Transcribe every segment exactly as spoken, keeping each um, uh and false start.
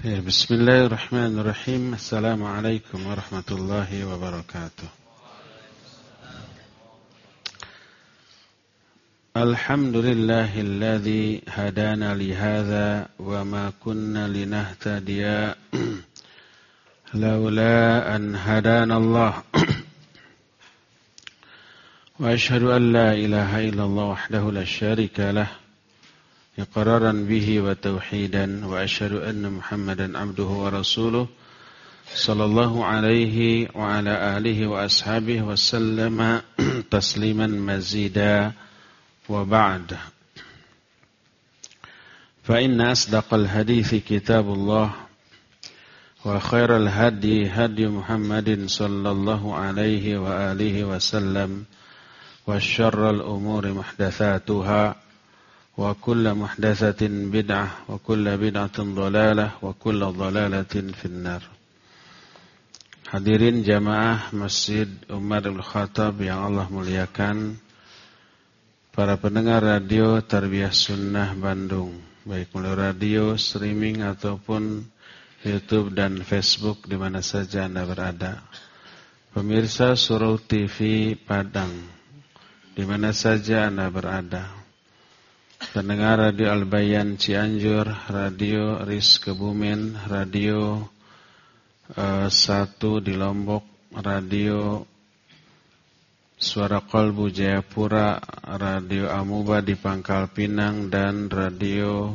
Bismillahirrahmanirrahim. Assalamualaikum warahmatullahi wabarakatuh. Alhamdulillahilladzi hadana li hadza wa ma kunna linahtadiya laula an hadana Allah. Wa asyhadu an la ilaha illallah wahdahu la syarika lah iqraran bihi wa tauhidan wa asyhadu anna Muhammadan abduhu wa rasuluh sallallahu alaihi wa ala alihi wa ashabihi wa sallama tasliman mazida wa ba'd. Fa inna asdaqal hadithi kitabullah wa khairal hadi hadi Muhammadin sallallahu alaihi wa alihi wa sallam wa syarral umuri muhdatsatuha wa kullu muhdatsatin bid'ah wa kullu bid'atin dhalalah wa kullu dhalalatin finnar. Hadirin jamaah Masjid Umar Ibn Khattab yang Allah muliakan, para pendengar radio Tarbiyah Sunnah Bandung, baik melalui radio, streaming ataupun YouTube dan Facebook di mana saja Anda berada. Pemirsa Surau T V Padang, di mana saja Anda berada. Pendengar Radio Al-Bayan Cianjur, Radio Ris Kebumen, Radio uh, satu di Lombok, Radio Suara Qalbu Jayapura, Radio Amuba di Pangkal Pinang, dan Radio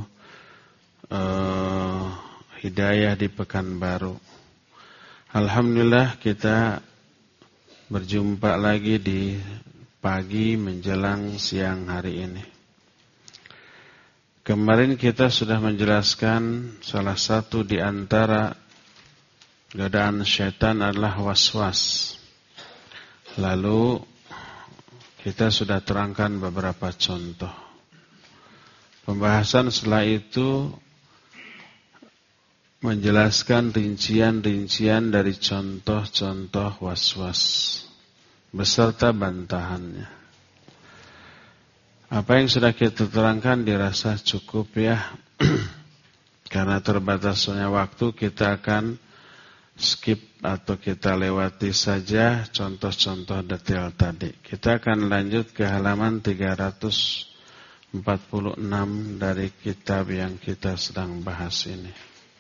uh, Hidayah di Pekanbaru. Alhamdulillah kita berjumpa lagi di pagi menjelang siang hari ini. Kemarin kita sudah menjelaskan salah satu di antara godaan syaitan adalah was-was. Lalu kita sudah terangkan beberapa contoh. Pembahasan setelah itu menjelaskan rincian-rincian dari contoh-contoh was-was beserta bantahannya. Apa yang sudah kita terangkan dirasa cukup ya. Karena terbatasnya waktu, kita akan skip atau kita lewati saja contoh-contoh detail tadi. Kita akan lanjut ke halaman tiga ratus empat puluh enam dari kitab yang kita sedang bahas ini.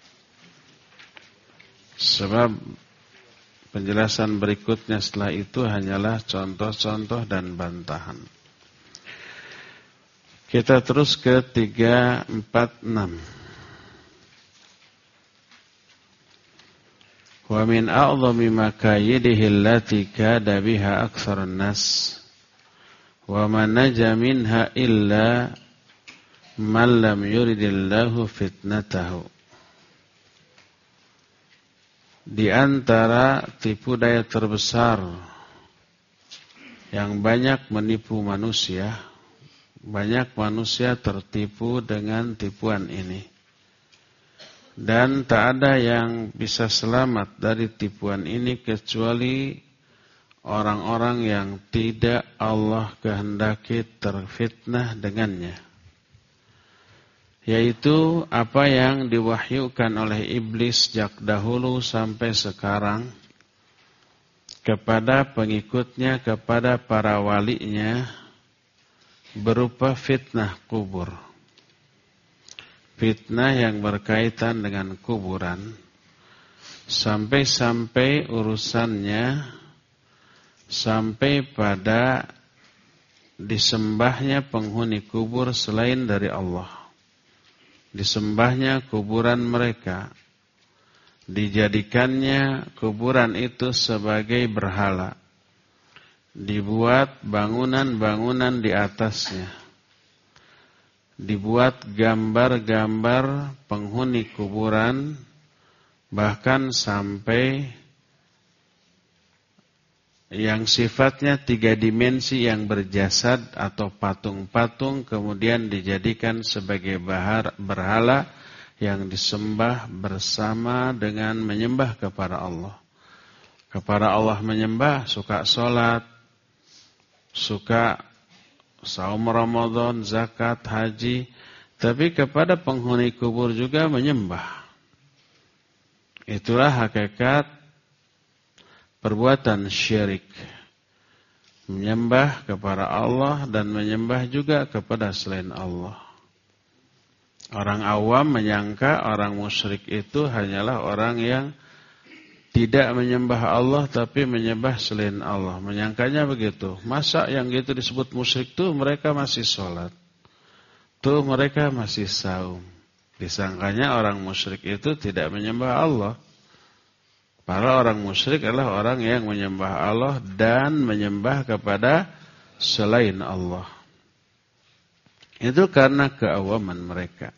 Sebab penjelasan berikutnya setelah itu hanyalah contoh-contoh dan bantahan. Kita terus ke tiga ratus empat puluh enam. Wa min a'dhami makayidihi allati kada biha aktsarun nas wa man naja minha illa man lam yuridillahu fitnatahu. Di antara tipu daya terbesar yang banyak menipu manusia, banyak manusia tertipu dengan tipuan ini. Dan tak ada yang bisa selamat dari tipuan ini kecuali orang-orang yang tidak Allah kehendaki terfitnah dengannya. Yaitu apa yang diwahyukan oleh iblis sejak dahulu sampai sekarang kepada pengikutnya, kepada para walinya, berupa fitnah kubur. Fitnah yang berkaitan dengan kuburan, sampai-sampai urusannya sampai pada disembahnya penghuni kubur selain dari Allah. Disembahnya kuburan mereka, dijadikannya kuburan itu sebagai berhala. Dibuat bangunan-bangunan di atasnya. Dibuat gambar-gambar penghuni kuburan, bahkan sampai yang sifatnya tiga dimensi yang berjasad atau patung-patung kemudian dijadikan sebagai bahar, berhala yang disembah bersama dengan menyembah kepada Allah. Kepada Allah menyembah, suka sholat, suka saum Ramadan, zakat, haji, tapi kepada penghuni kubur juga menyembah. Itulah hakikat perbuatan syirik. Menyembah kepada Allah dan menyembah juga kepada selain Allah. Orang awam menyangka orang musyrik itu hanyalah orang yang tidak menyembah Allah tapi menyembah selain Allah. Menyangkanya begitu. Masa yang gitu disebut musyrik tuh mereka masih sholat. Tuh mereka masih saum. Disangkanya orang musyrik itu tidak menyembah Allah. Para orang musyrik adalah orang yang menyembah Allah dan menyembah kepada selain Allah. Itu karena keawaman mereka.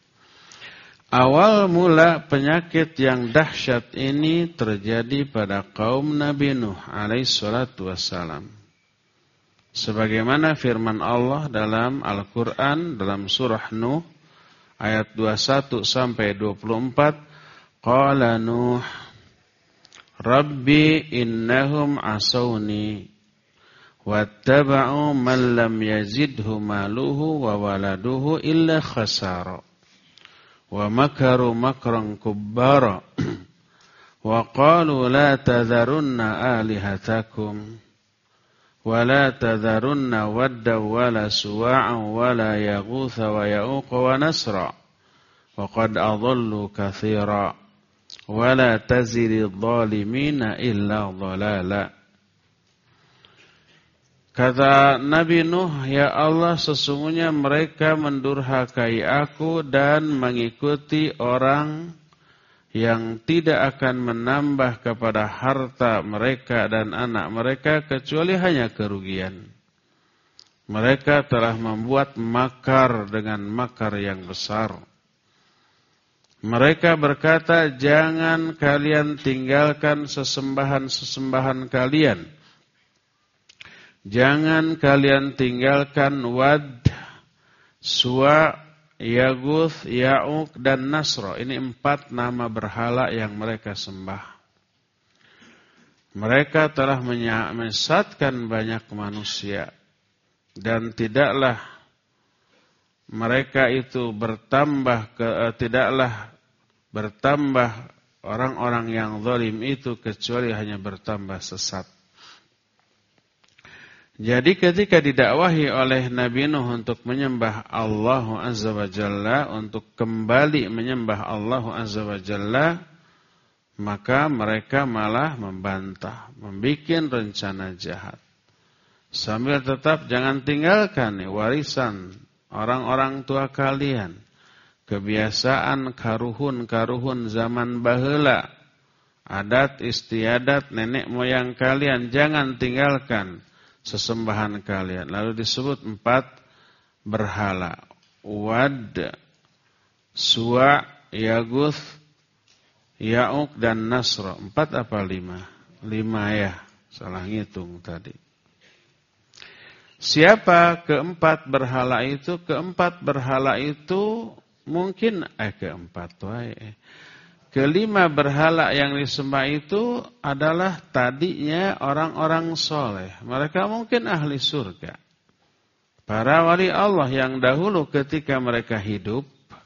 Awal mula penyakit yang dahsyat ini terjadi pada kaum Nabi Nuh alaihi salatu wassalam. Sebagaimana firman Allah dalam Al-Quran dalam surah Nuh ayat dua puluh satu sampai dua puluh empat. Qala Nuh Rabbi innahum asawni wattaba'u man lam yazidhu maluhu wa waladuhu illa khasara wa makaru makran kubbara wa qalu la tadharunna alihatakum wa la tadharunna wadda wa la suwa'an wa la yaghutha wa ya'uqa wa nasra wa qad adallu katsira wala tazidil zalimina illa dhalala. Kata Nabi Nuh, ya Allah, sesungguhnya mereka mendurhakai aku dan mengikuti orang yang tidak akan menambah kepada harta mereka dan anak mereka kecuali hanya kerugian. Mereka telah membuat makar dengan makar yang besar. Mereka berkata, jangan kalian tinggalkan sesembahan-sesembahan kalian. Jangan kalian tinggalkan Wad, Suwa, Yaguth, Ya'uq, dan Nasra. Ini empat nama berhala yang mereka sembah. Mereka telah menyesatkan banyak manusia. Dan tidaklah mereka itu bertambah ke, uh, tidaklah bertambah orang-orang yang zalim itu kecuali hanya bertambah sesat. Jadi ketika didakwahi oleh Nabi Nuh untuk menyembah Allah Azza wa Jalla, untuk kembali menyembah Allah Azza wa Jalla, maka mereka malah membantah, membikin rencana jahat. Sambil tetap jangan tinggalkan nih, warisan orang-orang tua kalian, kebiasaan karuhun-karuhun zaman baheula, adat istiadat nenek moyang kalian, jangan tinggalkan sesembahan kalian. Lalu disebut empat berhala, Wad, Suwa, Yaguth, Ya'uq, dan Nasra. Empat apa lima? Lima ya, salah ngitung tadi. Siapa keempat berhala itu? Keempat berhala itu mungkin eh keempat wae. Kelima berhala yang disembah itu adalah tadinya orang-orang soleh. Mereka mungkin ahli surga. Para wali Allah yang dahulu ketika mereka hidup,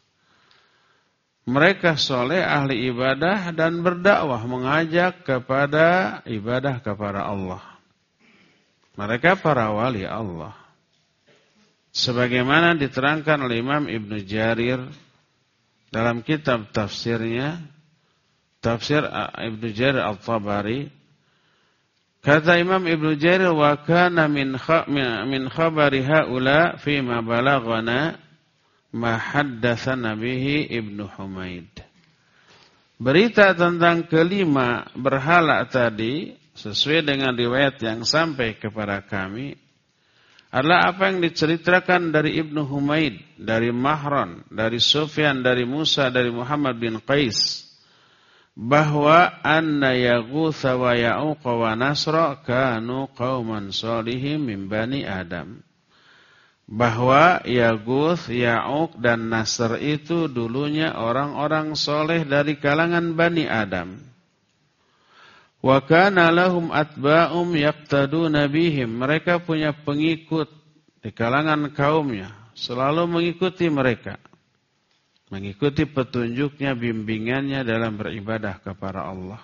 mereka soleh, ahli ibadah dan berdakwah, mengajak kepada ibadah kepada Allah. Mereka para wali Allah. Sebagaimana diterangkan oleh Imam Ibnu Jarir dalam kitab tafsirnya, tafsir Ibnu Jarir Al-Tabari, kata Imam Ibnu Jarir, wa kana min min khabari haula fi ma balaghana ma haddatsana bihi Ibnu Humaid. Berita tentang kelima berhala tadi sesuai dengan riwayat yang sampai kepada kami adalah apa yang diceritakan dari Ibnu Humaid, dari Mahran, dari Sufyan, dari Musa, dari Muhammad bin Qais, bahwa anna Yaghutha wa Ya'uqa wa Nasra kanu qauman shalihin min bani Adam. Bahwa Yaghuth, Ya'uq, dan Nasr itu dulunya orang-orang soleh dari kalangan Bani Adam. Wa kana lahum atba'um yaqtaduna bihim. Mereka punya pengikut di kalangan kaumnya, selalu mengikuti mereka. mengikuti petunjuknya, bimbingannya dalam beribadah kepada Allah.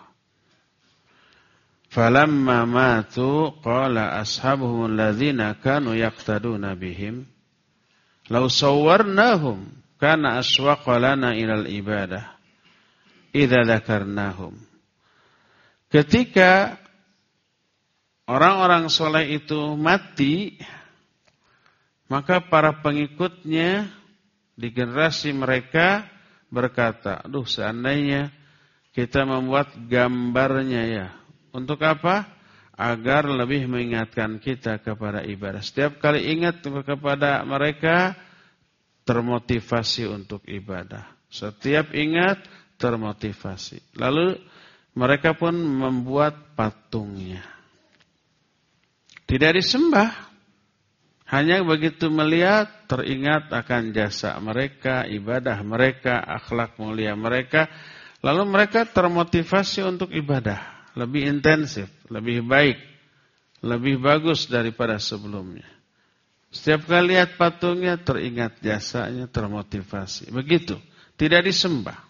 Falamma matu qala ashabuhum alladzina kanu yaqtaduna bihim law sawwarnahum kana aswaqa lana ilal ibadah idza dzakarnahum. Ketika orang-orang soleh itu mati, maka para pengikutnya di generasi mereka berkata, aduh seandainya kita membuat gambarnya ya. Untuk apa? Agar lebih mengingatkan kita kepada ibadah. Setiap kali ingat kepada mereka, termotivasi untuk ibadah. Setiap ingat, termotivasi. Lalu mereka pun membuat patungnya. Tidak disembah. Hanya begitu melihat, teringat akan jasa mereka, ibadah mereka, akhlak mulia mereka. Lalu mereka termotivasi untuk ibadah. Lebih intensif, lebih baik, lebih bagus daripada sebelumnya. Setiap kali lihat patungnya, teringat jasanya, termotivasi. Begitu, tidak disembah.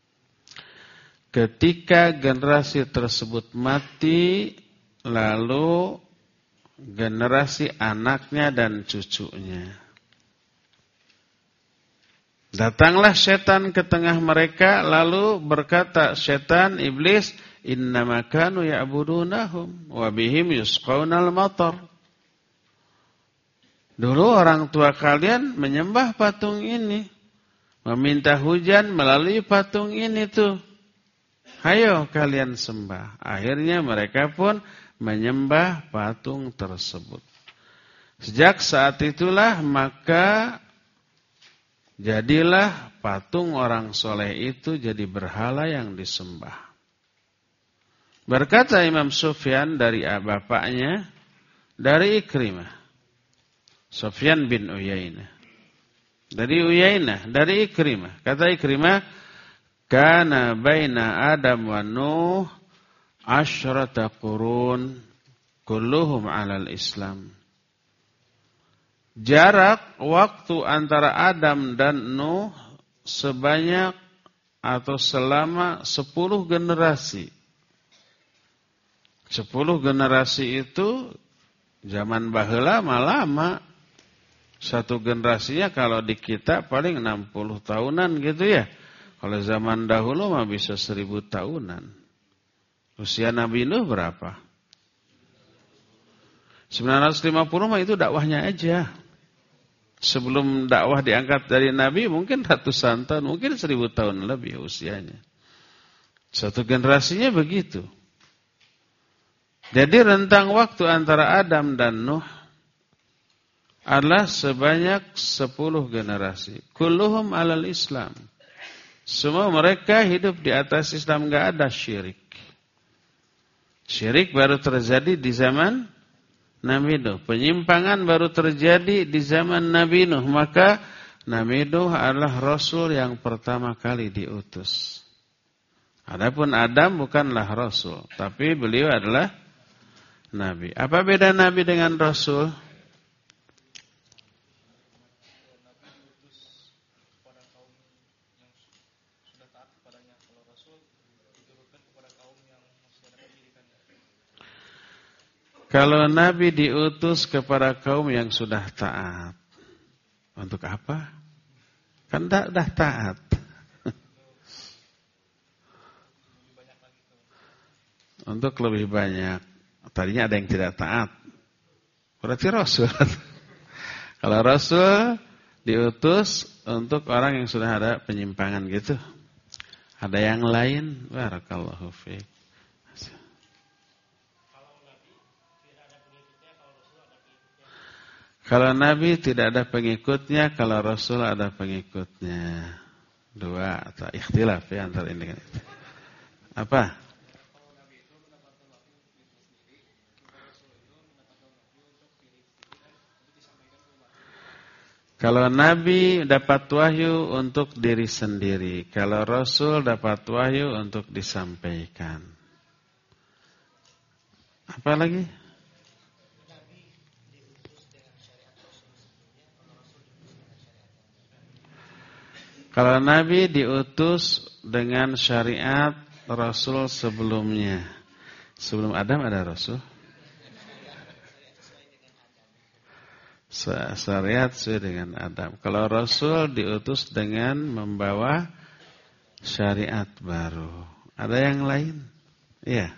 Ketika generasi tersebut mati, lalu generasi anaknya dan cucunya. Datanglah setan ke tengah mereka, lalu berkata setan, iblis, innama kanu ya'budunahum wa bihim yusqaunal matar. Dulu orang tua kalian menyembah patung ini, meminta hujan melalui patung ini tuh. Hayo kalian sembah. Akhirnya mereka pun menyembah patung tersebut. Sejak saat itulah maka jadilah patung orang soleh itu jadi berhala yang disembah. Berkata Imam Sufyan dari bapaknya, dari Ikrimah. Sufyan bin Uyainah. Dari Uyainah, dari Ikrimah. Kata Ikrimah, kana baina Adam wa Nuh asyrata qurun kulluhum alal Islam. Jarak waktu antara Adam dan Nuh sebanyak atau selama sepuluh generasi. Sepuluh generasi itu zaman baheula mah lama. Satu generasinya kalau di kita paling enam puluh tahunan gitu ya. Kalau zaman dahulu mah bisa seribu tahunan. Usia Nabi Nuh berapa? sembilan ratus lima puluh mah itu dakwahnya aja. Sebelum dakwah diangkat dari Nabi mungkin ratusan tahun, mungkin seribu tahun lebih usianya. Satu generasinya begitu. Jadi rentang waktu antara Adam dan Nuh adalah sebanyak sepuluh generasi. Kulluhum alal Islam. Semua mereka hidup di atas Islam, enggak ada syirik. Syirik baru terjadi di zaman Nabi Nuh. Penyimpangan baru terjadi di zaman Nabi Nuh. Maka Nabi Nuh adalah Rasul yang pertama kali diutus. Adapun Adam bukanlah Rasul, tapi beliau adalah Nabi. Apa beda Nabi dengan Rasul? Kalau Nabi diutus kepada kaum yang sudah taat, untuk apa? Kan dah taat. Untuk lebih banyak. Tadinya ada yang tidak taat. Berarti Rasul. Kalau Rasul diutus untuk orang yang sudah ada penyimpangan gitu. Ada yang lain? Barakallahu fiik. Kalau Nabi tidak ada pengikutnya, kalau Rasul ada pengikutnya. Dua atau ikhtilaf ya antara ini dengan itu. Apa? Kalau Nabi dapat wahyu untuk diri sendiri. Kalau Rasul dapat wahyu untuk disampaikan. Apa lagi? Kalau Nabi diutus dengan syariat Rasul sebelumnya. Sebelum Adam ada Rasul? Syariat sesuai dengan Adam. Kalau Rasul diutus dengan membawa syariat baru. Ada yang lain? Iya.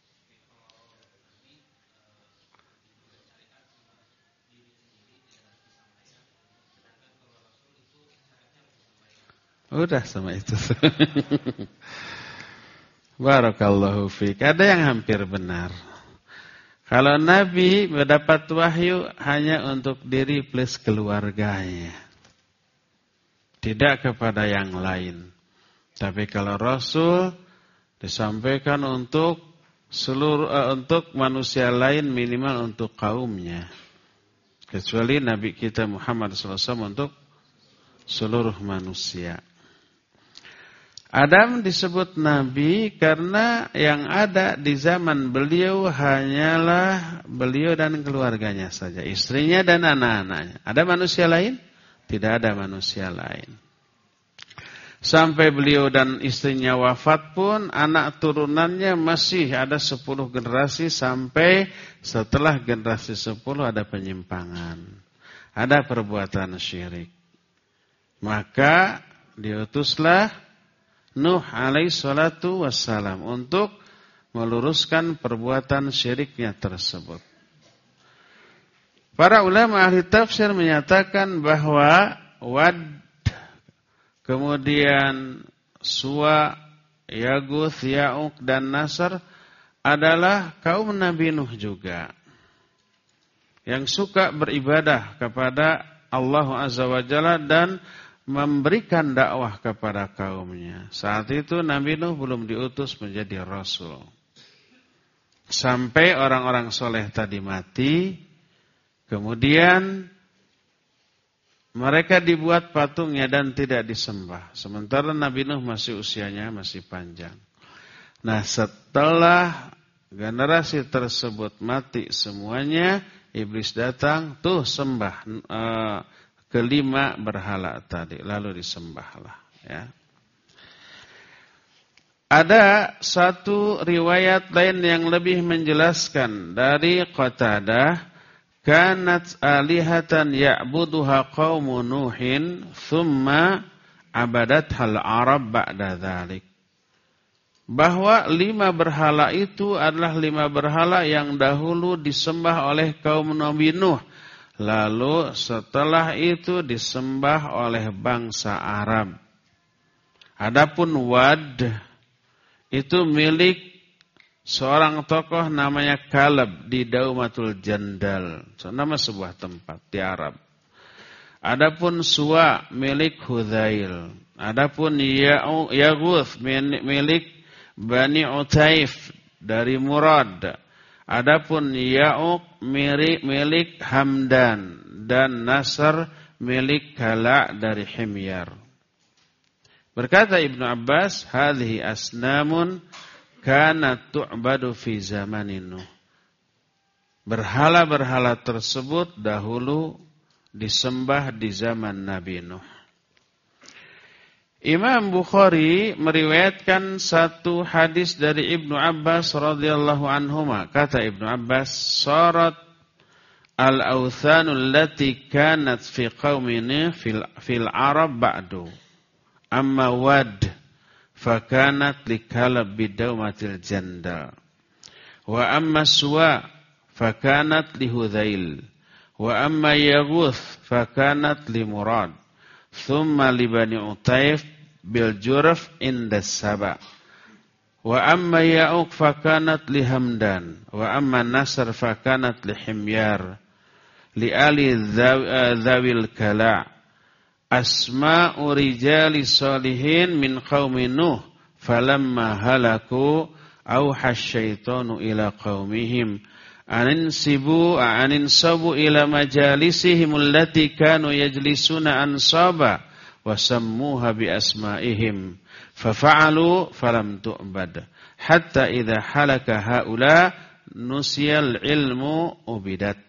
Udah sama itu. Barakallahu fiik. Ada yang hampir benar. Kalau Nabi mendapat wahyu hanya untuk diri plus keluarganya. Tidak kepada yang lain. Tapi kalau Rasul disampaikan untuk seluruh uh, untuk manusia lain, minimal untuk kaumnya. Kecuali Nabi kita Muhammad shallallahu alaihi wasallam untuk seluruh manusia. Adam disebut Nabi karena yang ada di zaman beliau hanyalah beliau dan keluarganya saja. Istrinya dan anak-anaknya. Ada manusia lain? Tidak ada manusia lain. Sampai beliau dan istrinya wafat pun anak turunannya masih ada sepuluh generasi. Sampai setelah generasi sepuluh ada penyimpangan. Ada perbuatan syirik. Maka diutuslah Nuh alaihi salatu wassalam untuk meluruskan perbuatan syiriknya tersebut. Para ulama ahli tafsir menyatakan bahwa Wad, kemudian Suwa, Yaguth, Ya'uq dan Nasr adalah kaum Nabi Nuh juga. Yang suka beribadah kepada Allah Azza wa Jalla dan memberikan dakwah kepada kaumnya. Saat itu Nabi Nuh belum diutus menjadi Rasul. Sampai orang-orang soleh tadi mati, kemudian mereka dibuat patungnya dan tidak disembah. Sementara Nabi Nuh masih usianya masih panjang. Nah, setelah generasi tersebut mati semuanya, iblis datang, tuh sembah uh, kelima berhala tadi, lalu disembahlah. Ya. Ada satu riwayat lain yang lebih menjelaskan dari Qatadah, kanat alihatan ya'buduha qaumu Nuhin, thumma abadathal Arab ba'da dzalik. Bahwa lima berhala itu adalah lima berhala yang dahulu disembah oleh kaum Nabi Nuh. Lalu setelah itu disembah oleh bangsa Arab. Adapun Wad itu milik seorang tokoh namanya Kalab di Daumatul Jandal. Nama sebuah tempat di Arab. Adapun Suwa milik Hudzail. Adapun Yaguth milik Bani Utaif dari Murad. Adapun Ya'uq milik, milik Hamdan dan Nasr milik Kala dari Himyar. Berkata Ibnu Abbas, hadhihi asnamun kanat tu'badu fi zamanin Nuh. Berhala-berhala tersebut dahulu disembah di zaman Nabi Nuh. Imam Bukhari meriwayatkan satu hadis dari Ibnu Abbas radhiyallahu anhuma. Kata Ibnu Abbas, sarat al-awthanu allati kanat fi qaumina fil fil Arab ba'du. Amma Wad fakanat likalab bidaumatil jandal. Wa amma Suwa fakanat lihudzail. Wa amma Yaguth fakanat limurad. Thumma li Bani Utaif bil Jurf inda Saba. Wa amma Ya'uq fakanat li Hamdan. Wa amma Nasr fakanat li Himyar. Li ali dhawil Kala. Asma'u rijali salihin min qaumi Nuh. Falamma halaku awha syaitanu ila qaumihim. Aninsibu aninsabu ila majalisihim allati kanu yajlisuna ansaba wa sammuha bi asma'ihim fafa'alu falam tu'bad hatta idza halaka haula nusiyal ilmu ubidat.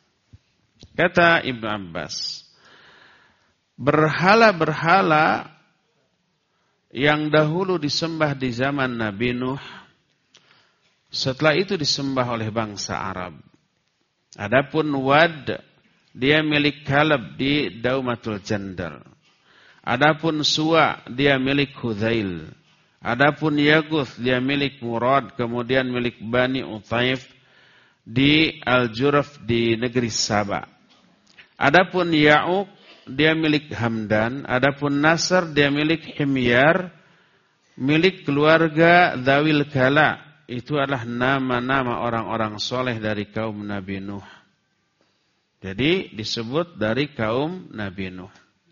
Kata Ibnu Abbas, berhala-berhala yang dahulu disembah di zaman Nabi Nuh, setelah itu disembah oleh bangsa Arab. Adapun Wad, dia milik Kalab di Daumatul Jandal. Adapun Suwa, dia milik Hudzail. Adapun Yaguth, dia milik Murad, kemudian milik Bani Utaif di Al-Juraf di negeri Sabah. Adapun Ya'uq, dia milik Hamdan. Adapun Nasr, dia milik Himyar, milik keluarga Dzawil Kala. Itu adalah nama-nama orang-orang soleh dari kaum Nabi Nuh. Jadi disebut dari kaum Nabi Nuh.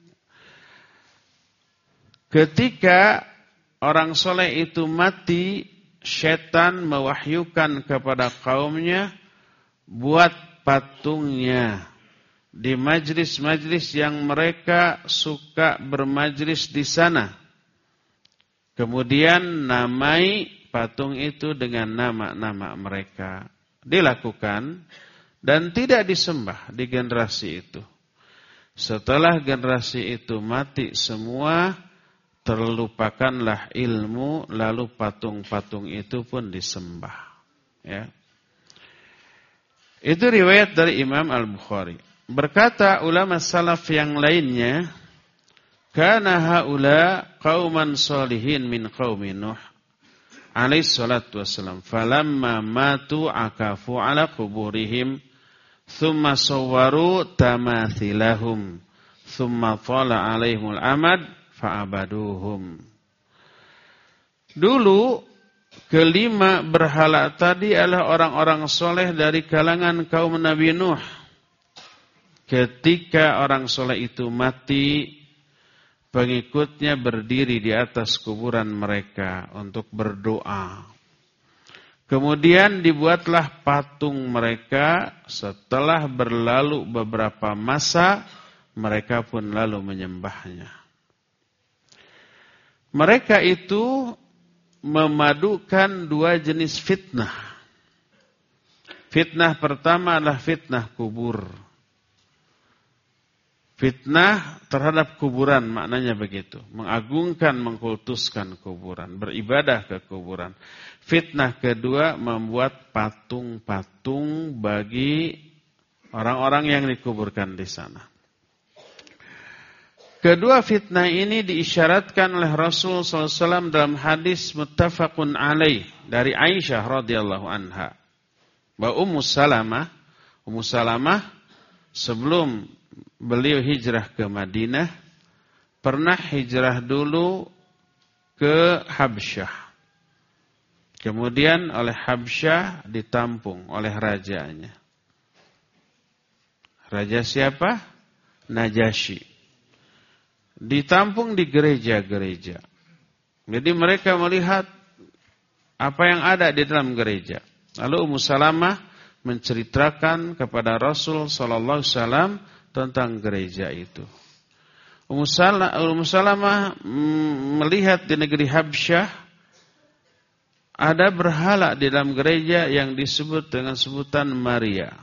Ketika orang soleh itu mati, syaitan mewahyukan kepada kaumnya, buat patungnya di majlis-majlis yang mereka suka bermajlis di sana. Kemudian namai patung itu dengan nama-nama mereka. Dilakukan dan tidak disembah di generasi itu. Setelah generasi itu mati semua, terlupakanlah ilmu, lalu patung-patung itu pun disembah. Ya. Itu riwayat dari Imam Al-Bukhari. Berkata ulama salaf yang lainnya, kana haula qauman sholihin min qaumi Nuh alaihi salatu wassalam, falamma matu akafu ala kuburihim, thumma sawwaru tamathilahum, thumma tala alaihimul amad fa'abaduhum. Dulu kelima berhala tadi adalah orang-orang soleh dari kalangan kaum Nabi Nuh. Ketika orang soleh itu mati, pengikutnya berdiri di atas kuburan mereka untuk berdoa. Kemudian dibuatlah patung mereka. Setelah berlalu beberapa masa, mereka pun lalu menyembahnya. Mereka itu memadukan dua jenis fitnah. Fitnah pertama adalah fitnah kubur. Fitnah terhadap kuburan, maknanya begitu. Mengagungkan, mengkultuskan kuburan, beribadah ke kuburan. Fitnah kedua, membuat patung-patung bagi orang-orang yang dikuburkan di sana. Kedua fitnah ini diisyaratkan oleh Rasul sallallahu alaihi wasallam dalam hadis muttafaqun alaih dari Aisyah radhiyallahu anha. Bahwa Ummu Salamah, Ummu Salamah sebelum beliau hijrah ke Madinah, pernah hijrah dulu ke Habsyah. Kemudian oleh Habsyah ditampung oleh rajanya. Raja siapa? Najasyi. Ditampung di gereja-gereja. Jadi mereka melihat apa yang ada di dalam gereja. Lalu Ummu Salamah menceritakan kepada Rasul sallallahu alaihi wasallam tentang gereja itu. Ummu Salamah, Ummu Salamah melihat di negeri Habsyah ada berhala di dalam gereja yang disebut dengan sebutan Maria.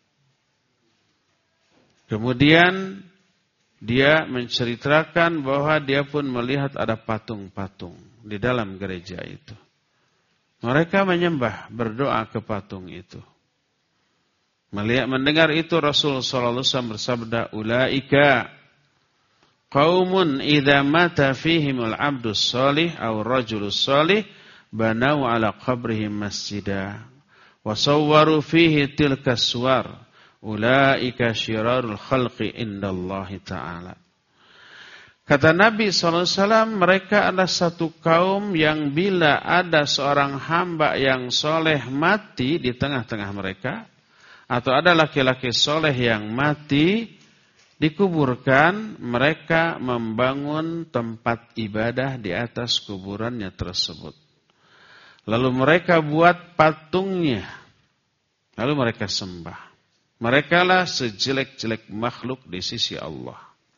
Kemudian dia menceritakan bahwa dia pun melihat ada patung-patung di dalam gereja itu. Mereka menyembah, berdoa ke patung itu. Melihat, mendengar itu Rasul sallallahu alaihi wasallam bersabda, "Ulaika qaumun idza mata fihimul 'abdus shalih aw rajulus shalih banau 'ala qabrihim masjida wa sawwaru fihi tilka suwar. Ulaika syirarul khalqi indallahi ta'ala." Kata Nabi sallallahu alaihi wasallam, mereka adalah satu kaum yang bila ada seorang hamba yang soleh mati di tengah-tengah mereka, atau ada laki-laki soleh yang mati, dikuburkan, mereka membangun tempat ibadah di atas kuburannya tersebut. Lalu mereka buat patungnya, lalu mereka sembah. Merekalah sejelek-jelek makhluk di sisi Allah.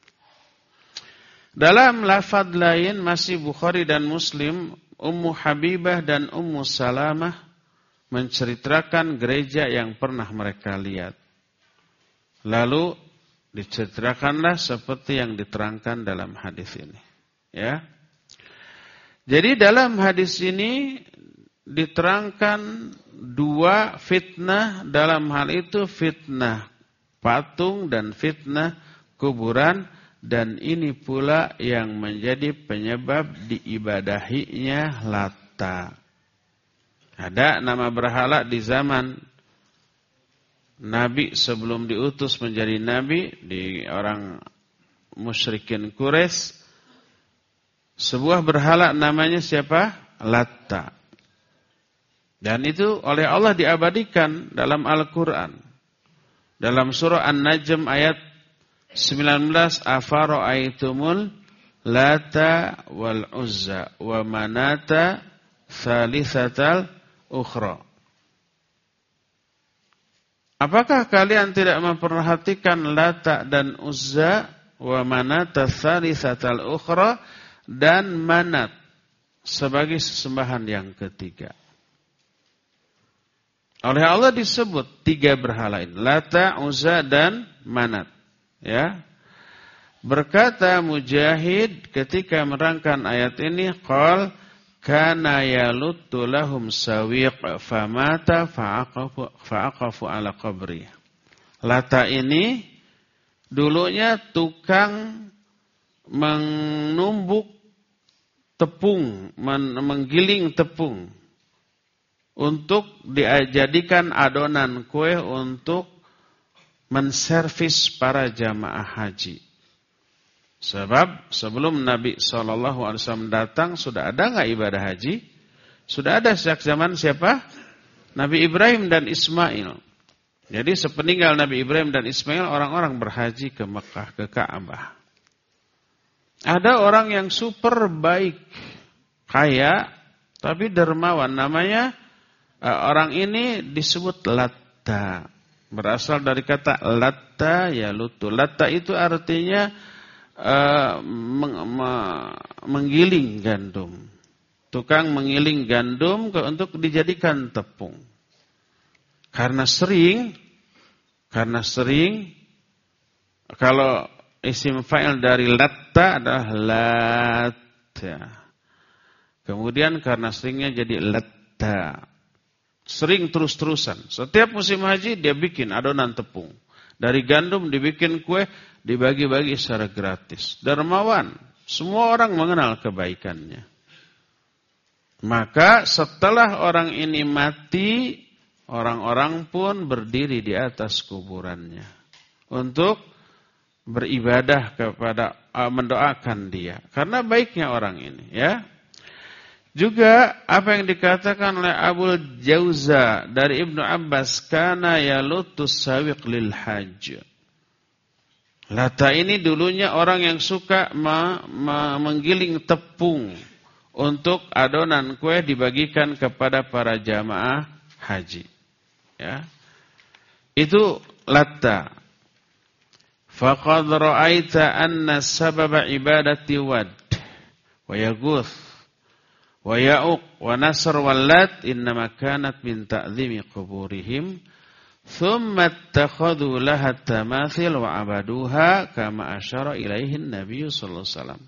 Dalam lafaz lain masih Bukhari dan Muslim, Ummu Habibah dan Ummu Salamah menceritakan gereja yang pernah mereka lihat. Lalu diceritakanlah seperti yang diterangkan dalam hadis ini. Ya. Jadi dalam hadis ini diterangkan dua fitnah, dalam hal itu fitnah patung dan fitnah kuburan, dan ini pula yang menjadi penyebab diibadahinya Lata. Ada nama berhala di zaman Nabi sebelum diutus menjadi Nabi, di orang musyrikin Quraisy, sebuah berhala namanya siapa? Lata. Dan itu oleh Allah diabadikan dalam Al-Quran. Dalam surah An-Najm ayat sembilan belas, afara'aitumul Lata wal Uzza wa manata thalithatal ukhra. Apakah kalian tidak memperhatikan Lata dan Uzza wa manata thalithatal ukhra dan Manat sebagai sesembahan yang ketiga? Oleh Allah disebut tiga berhala ini, Lata, Uzza dan Manat. Ya. Berkata Mujahid ketika merangkan ayat ini, qal kana yaluttu lahum sawiq famata fa'aqafu fa'aqafu ala qabri. Lata ini dulunya tukang menumbuk tepung, menggiling tepung untuk dijadikan adonan kue untuk menservis para jamaah haji. Sebab sebelum Nabi shallallahu alaihi wasallam datang, sudah ada nggak ibadah haji? Sudah ada sejak zaman siapa? Nabi Ibrahim dan Ismail. Jadi sepeninggal Nabi Ibrahim dan Ismail, orang-orang berhaji ke Mekah, ke Ka'bah. Ada orang yang super baik, kaya, tapi dermawan. Namanya, orang ini disebut Latta. Berasal dari kata Latta ya lutu. Latta itu artinya Uh, meng, me, menggiling gandum. Tukang mengiling gandum ke, untuk dijadikan tepung. Karena sering, karena sering, kalau isim fa'il dari latta adalah latta. Kemudian karena seringnya jadi latta. Sering terus-terusan. Setiap musim haji dia bikin adonan tepung. Dari gandum dibikin kue, dibagi-bagi secara gratis. Dermawan. Semua orang mengenal kebaikannya. Maka setelah orang ini mati, orang-orang pun berdiri di atas kuburannya. Untuk beribadah kepada, mendoakan dia. Karena baiknya orang ini. Ya. Juga apa yang dikatakan oleh Abul Jauza dari Ibnu Abbas, kana yalutus sawiq lil hajj. Lata ini dulunya orang yang suka me, me, menggiling tepung untuk adonan kue dibagikan kepada para jamaah haji. Ya. Itu Lata. Faqad ra'aita anna sababa ibadati wad wa yaguth wa ya'uq wa nasr wal lat innama kanat min ta'zimi quburihim thumma ittakhadhu laha tamathil wa abaduha kama asyara ilaihi Nabi sallallahu alaihi wasallam.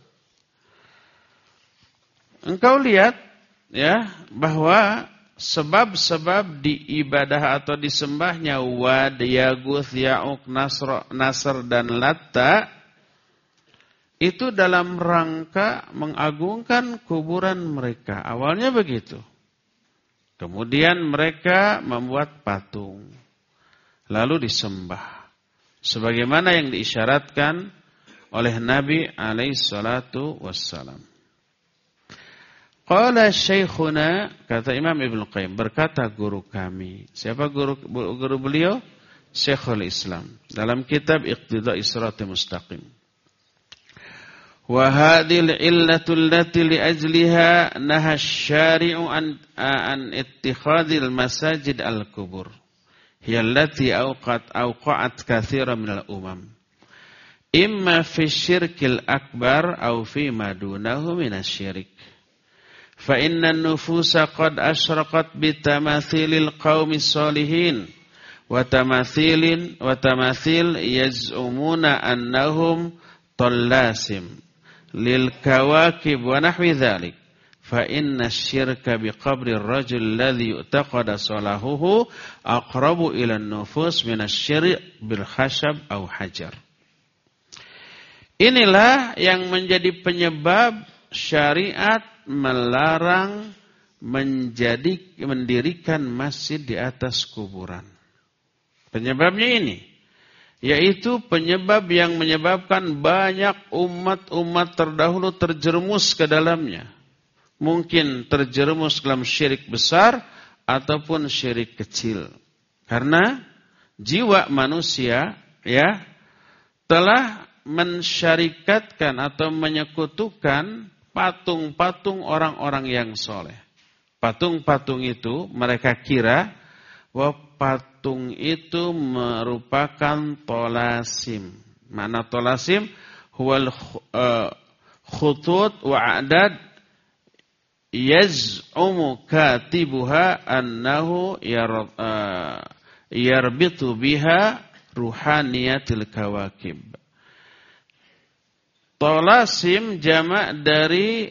Engkau lihat ya bahwa sebab-sebab diibadah atau disembahnya Wad, Yaguth, Ya'uq, Nasr, Nasr dan Latta itu dalam rangka mengagungkan kuburan mereka. Awalnya begitu. Kemudian mereka membuat patung. Lalu disembah. Sebagaimana yang diisyaratkan oleh Nabi alaihi salatu wassalam. Qala syekhuna, kata Imam Ibnu Qayyim, berkata guru kami. Siapa guru guru beliau? Syekhul Islam. Dalam kitab Iqtidai Siratal Mustaqim. Wa hadhil illatu allati li ajliha naha asy-syari'u an an ittikhadil masajid al-qubur. Hiya allati awqat awqa'at katsiran minal umam. Imma fi syirkil akbar aw fi ma dunahu minasy-syirik. Fa innan nufusa qad asyraqat bi tamathilil qaumis shalihin wa tamathilin wa tamathil yaz'umuna annahum tallasim lil kawakib wa nahwi dzalik fa inna syirka biqabri ar-rajul alladhi yu'taqada salahuhu aqrabu ila an-nufus min asy-syirk bil khashab aw hajar. Inilah yang menjadi penyebab syariat melarang menjadi mendirikan masjid di atas kuburan. Penyebabnya ini, yaitu penyebab yang menyebabkan banyak umat-umat terdahulu terjerumus ke dalamnya. Mungkin terjerumus dalam syirik besar ataupun syirik kecil. Karena jiwa manusia ya telah mensyarikatkan atau menyekutukan patung-patung orang-orang yang soleh. Patung-patung itu mereka kira bahwa patung itu merupakan tolasim. Mana tolasim? Huwal uh, khutut wa a'dad yaz'umu katibuha annahu yar, uh, yarbitu biha ruhaniyatil kawakib. Tolasim jamak dari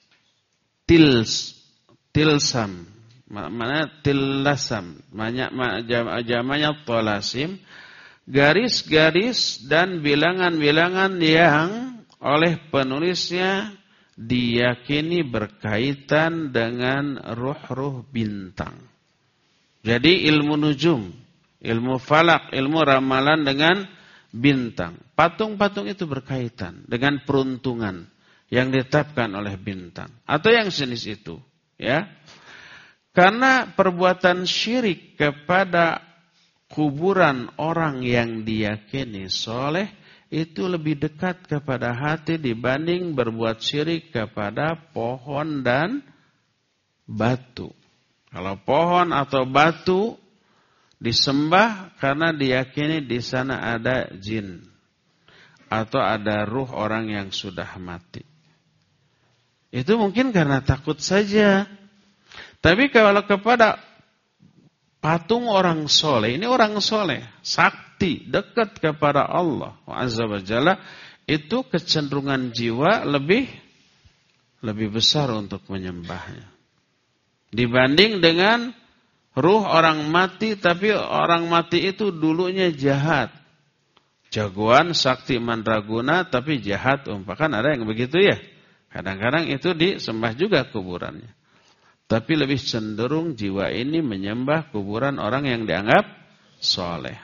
tils, tilsam. Mana tilasam, banyak jamaknya tolasim, garis-garis dan bilangan-bilangan yang oleh penulisnya diyakini berkaitan dengan ruh-ruh bintang. Jadi ilmu nujum, ilmu falak, ilmu ramalan dengan bintang. Patung-patung itu berkaitan dengan peruntungan yang ditetapkan oleh bintang atau yang jenis itu, ya. Karena perbuatan syirik kepada kuburan orang yang diyakini soleh itu lebih dekat kepada hati dibanding berbuat syirik kepada pohon dan batu. Kalau pohon atau batu disembah karena diyakini di sana ada jin atau ada ruh orang yang sudah mati. Itu mungkin karena takut saja. Tapi kalau kepada patung orang soleh, ini orang soleh, sakti, dekat kepada Allah Azza wa Jalla, itu kecenderungan jiwa lebih lebih besar untuk menyembahnya. Dibanding dengan ruh orang mati, tapi orang mati itu dulunya jahat. Jagoan, sakti, mandraguna, tapi jahat. Umpamakan ada yang begitu ya. Kadang-kadang itu disembah juga kuburannya. Tapi lebih cenderung jiwa ini menyembah kuburan orang yang dianggap soleh.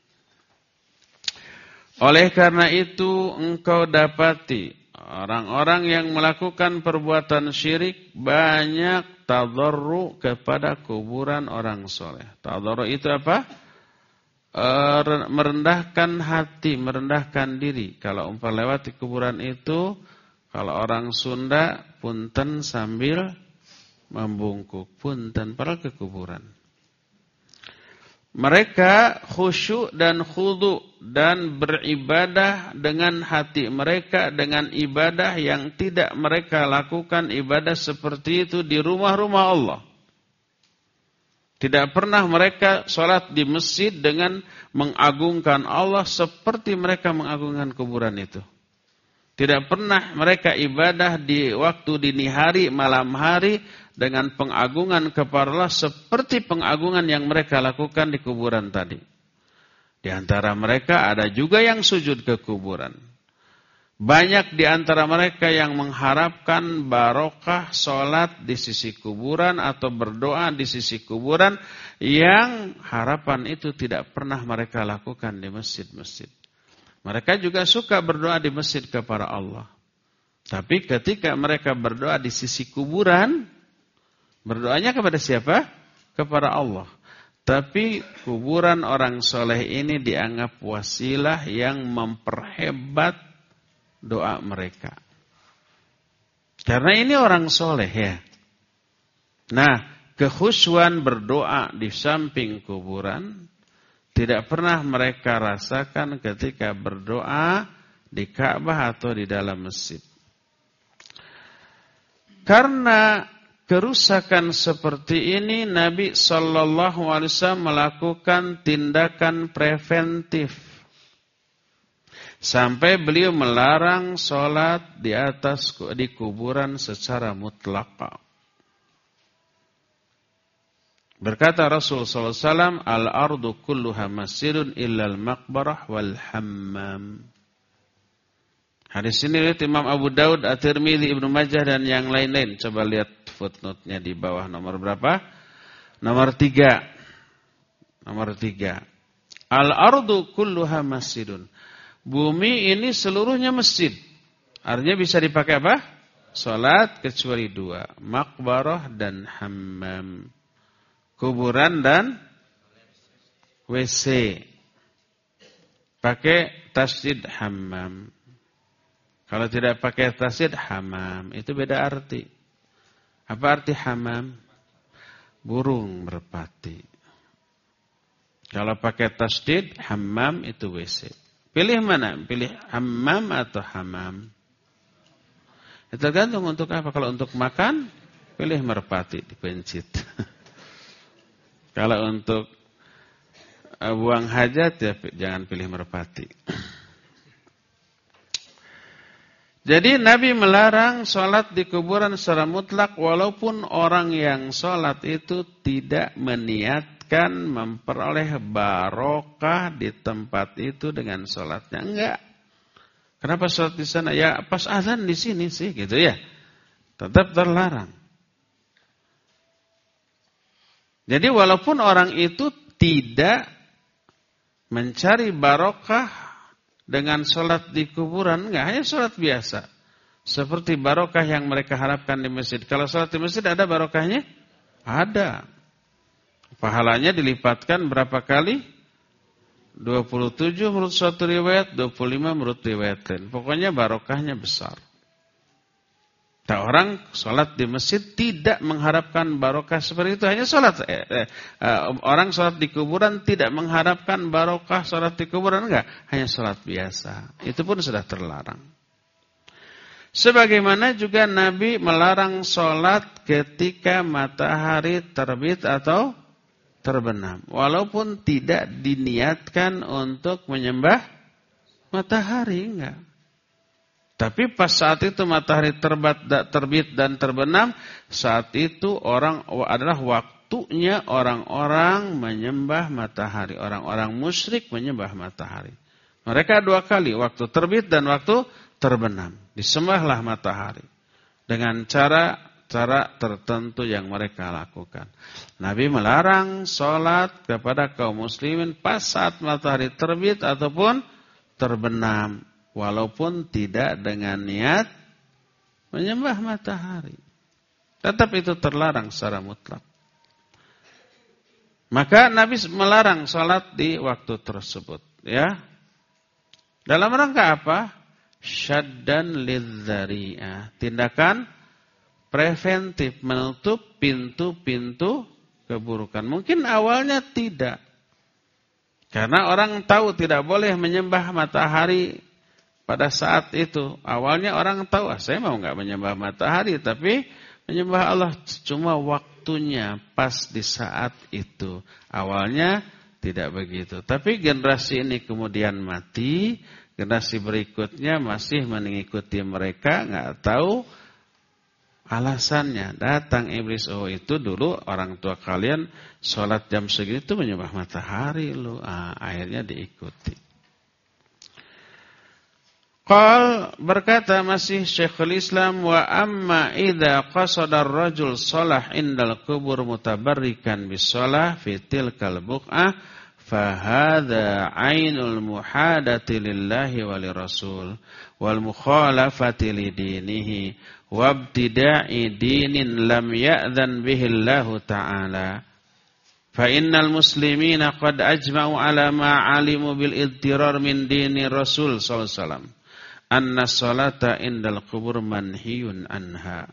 Oleh karena itu engkau dapati orang-orang yang melakukan perbuatan syirik banyak tadarru kepada kuburan orang soleh. Tadarru itu apa? E, merendahkan hati, merendahkan diri. Kalau umpah lewati kuburan itu, kalau orang Sunda punten sambil membungkuk, punten padahal ke kuburan. Mereka khusyuk dan khudu dan beribadah dengan hati mereka dengan ibadah yang tidak mereka lakukan ibadah seperti itu di rumah-rumah Allah. Tidak pernah mereka sholat di masjid dengan mengagungkan Allah seperti mereka mengagungkan kuburan itu. Tidak pernah mereka ibadah di waktu dini hari, malam hari dengan pengagungan kepada Allah seperti pengagungan yang mereka lakukan di kuburan tadi. Di antara mereka ada juga yang sujud ke kuburan. Banyak di antara mereka yang mengharapkan barokah sholat di sisi kuburan atau berdoa di sisi kuburan yang harapan itu tidak pernah mereka lakukan di masjid-masjid. Mereka juga suka berdoa di masjid kepada Allah. Tapi ketika mereka berdoa di sisi kuburan, berdoanya kepada siapa? Kepada Allah. Tapi kuburan orang soleh ini dianggap wasilah yang memperhebat doa mereka. Karena ini orang soleh ya. Nah, kekhusyuan berdoa di samping kuburan tidak pernah mereka rasakan ketika berdoa di Ka'bah atau di dalam masjid. Karena kerusakan seperti ini, Nabi Sallallahu Alaihi Wasallam melakukan tindakan preventif. Sampai beliau melarang sholat di atas di kuburan secara mutlak. Berkata Rasul sallallahu alaihi wasallam, "Al-ardu kulluha masjidun illal maqbarah wal hammam." Hadis ini riwayat Imam Abu Daud, At-Tirmidzi, Ibnu Majah dan yang lain-lain. Coba lihat footnote-nya di bawah, nomor berapa? Nomor tiga. Nomor tiga. Al-ardu kulluha masjidun. Bumi ini seluruhnya masjid. Artinya bisa dipakai apa? Salat kecuali dua, maqbarah dan hammam. Kuburan dan W C. Pakai tasdid hammam. Kalau tidak pakai tasdid hammam, itu beda arti. Apa arti hammam? Burung merpati. Kalau pakai tasdid hammam itu W C. Pilih mana? Pilih hammam atau hamam? Itu tergantung untuk apa. Kalau untuk makan, pilih merpati, dipencit. Kalau untuk uh, buang hajat, ya jangan pilih merpati. Jadi Nabi melarang sholat di kuburan secara mutlak, walaupun orang yang sholat itu tidak meniatkan memperoleh barokah di tempat itu dengan sholatnya. Enggak. Kenapa sholat di sana? Ya pas azan di sini sih, gitu ya. Tetap terlarang. Jadi walaupun orang itu tidak mencari barokah dengan sholat di kuburan, enggak, hanya sholat biasa. Seperti barokah yang mereka harapkan di masjid. Kalau sholat di masjid ada barokahnya? Ada. Pahalanya dilipatkan berapa kali? dua puluh tujuh menurut suatu riwayat, dua puluh lima menurut riwayat lain. Pokoknya barokahnya besar. Nah, orang sholat di masjid tidak mengharapkan barokah seperti itu. Hanya sholat. Eh, eh, orang sholat di kuburan tidak mengharapkan barokah sholat di kuburan. Enggak. Hanya sholat biasa. Itu pun sudah terlarang. Sebagaimana juga Nabi melarang sholat ketika matahari terbit atau terbenam. Walaupun tidak diniatkan untuk menyembah matahari. Enggak. Tapi pas saat itu matahari terbat, terbit dan terbenam, saat itu orang adalah waktunya orang-orang menyembah matahari. Orang-orang musyrik menyembah matahari. Mereka dua kali, waktu terbit dan waktu terbenam. Disembahlah matahari dengan cara-cara tertentu yang mereka lakukan. Nabi melarang sholat kepada kaum muslimin pas saat matahari terbit ataupun terbenam. Walaupun tidak dengan niat menyembah matahari. Tetap itu terlarang secara mutlak. Maka Nabi melarang sholat di waktu tersebut. Ya. Dalam rangka apa? Syaddan lidzari'ah. Tindakan preventif, menutup pintu-pintu keburukan. Mungkin awalnya tidak. Karena orang tahu tidak boleh menyembah matahari. Pada saat itu, awalnya orang tahu, ah, saya mau nggak menyembah matahari, tapi menyembah Allah cuma waktunya pas di saat itu. Awalnya tidak begitu. Tapi generasi ini kemudian mati, generasi berikutnya masih mengikuti mereka, nggak tahu alasannya. Datang iblis, oh itu dulu orang tua kalian sholat jam segini itu menyembah matahari loh. Ah, akhirnya diikuti. Qal berkata masih Syekhul Islam, wa amma idza qasada ar-rajul shalah indal kubur mutabarrikan bis-shalah fi tilkal buq'ah fa hadza 'ainul muhadati lillahi wa lirasul wal mukhalafati lidinihi wa ibtida'i dinin lam ya'dhan bihi Allah ta'ala. Fa innal muslimina qad ajma'u ala ma 'alimu bil idtirar min dini Rasul sallallahu alaihi wasallam. Anna sholata indal kubur manhiyun anha.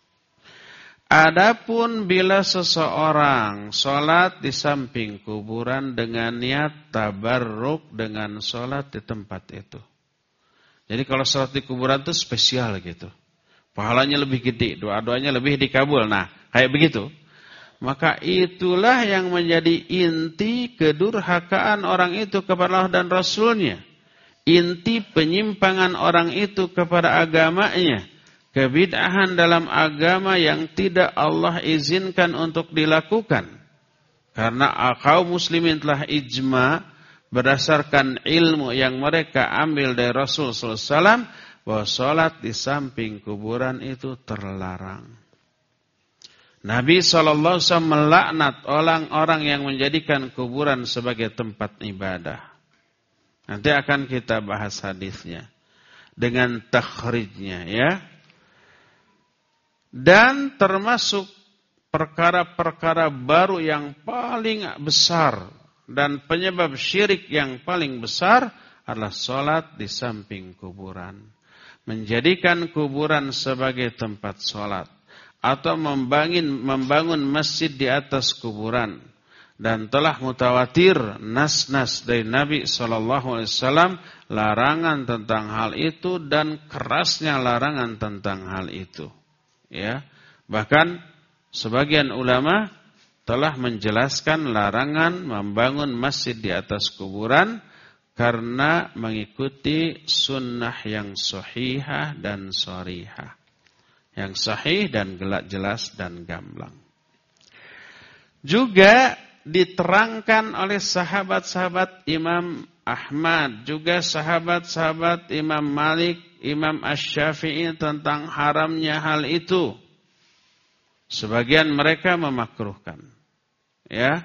Adapun bila seseorang sholat di samping kuburan dengan niat tabarruk dengan sholat di tempat itu. Jadi kalau sholat di kuburan itu spesial gitu. Pahalanya lebih gede, doa-doanya lebih dikabul. Nah, kayak begitu. Maka itulah yang menjadi inti kedurhakaan orang itu kepada Allah dan Rasulnya. inti penyimpangan orang itu kepada agamanya, kebid'ahan dalam agama yang tidak Allah izinkan untuk dilakukan. Karena kaum muslimin telah ijma berdasarkan ilmu yang mereka ambil dari Rasul sallallahu alaihi wasallam bahwa salat di samping kuburan itu terlarang. Nabi sallallahu alaihi wasallam melaknat orang-orang yang menjadikan kuburan sebagai tempat ibadah. Nanti akan kita bahas hadisnya dengan takhrijnya, ya. Dan termasuk perkara-perkara baru yang paling besar dan penyebab syirik yang paling besar adalah salat di samping kuburan. Menjadikan kuburan sebagai tempat salat atau membangun membangun masjid di atas kuburan. Dan telah mutawatir nas-nas dari Nabi sallallahu alaihi wasallam larangan tentang hal itu dan kerasnya larangan tentang hal itu. Ya, bahkan sebagian ulama telah menjelaskan larangan membangun masjid di atas kuburan karena mengikuti sunnah yang sahihah dan sharihah. Yang sahih dan jelas dan gamblang. Juga diterangkan oleh sahabat-sahabat Imam Ahmad, juga sahabat-sahabat Imam Malik, Imam Asy-Syafi'i tentang haramnya hal itu. Sebagian mereka memakruhkan. Ya.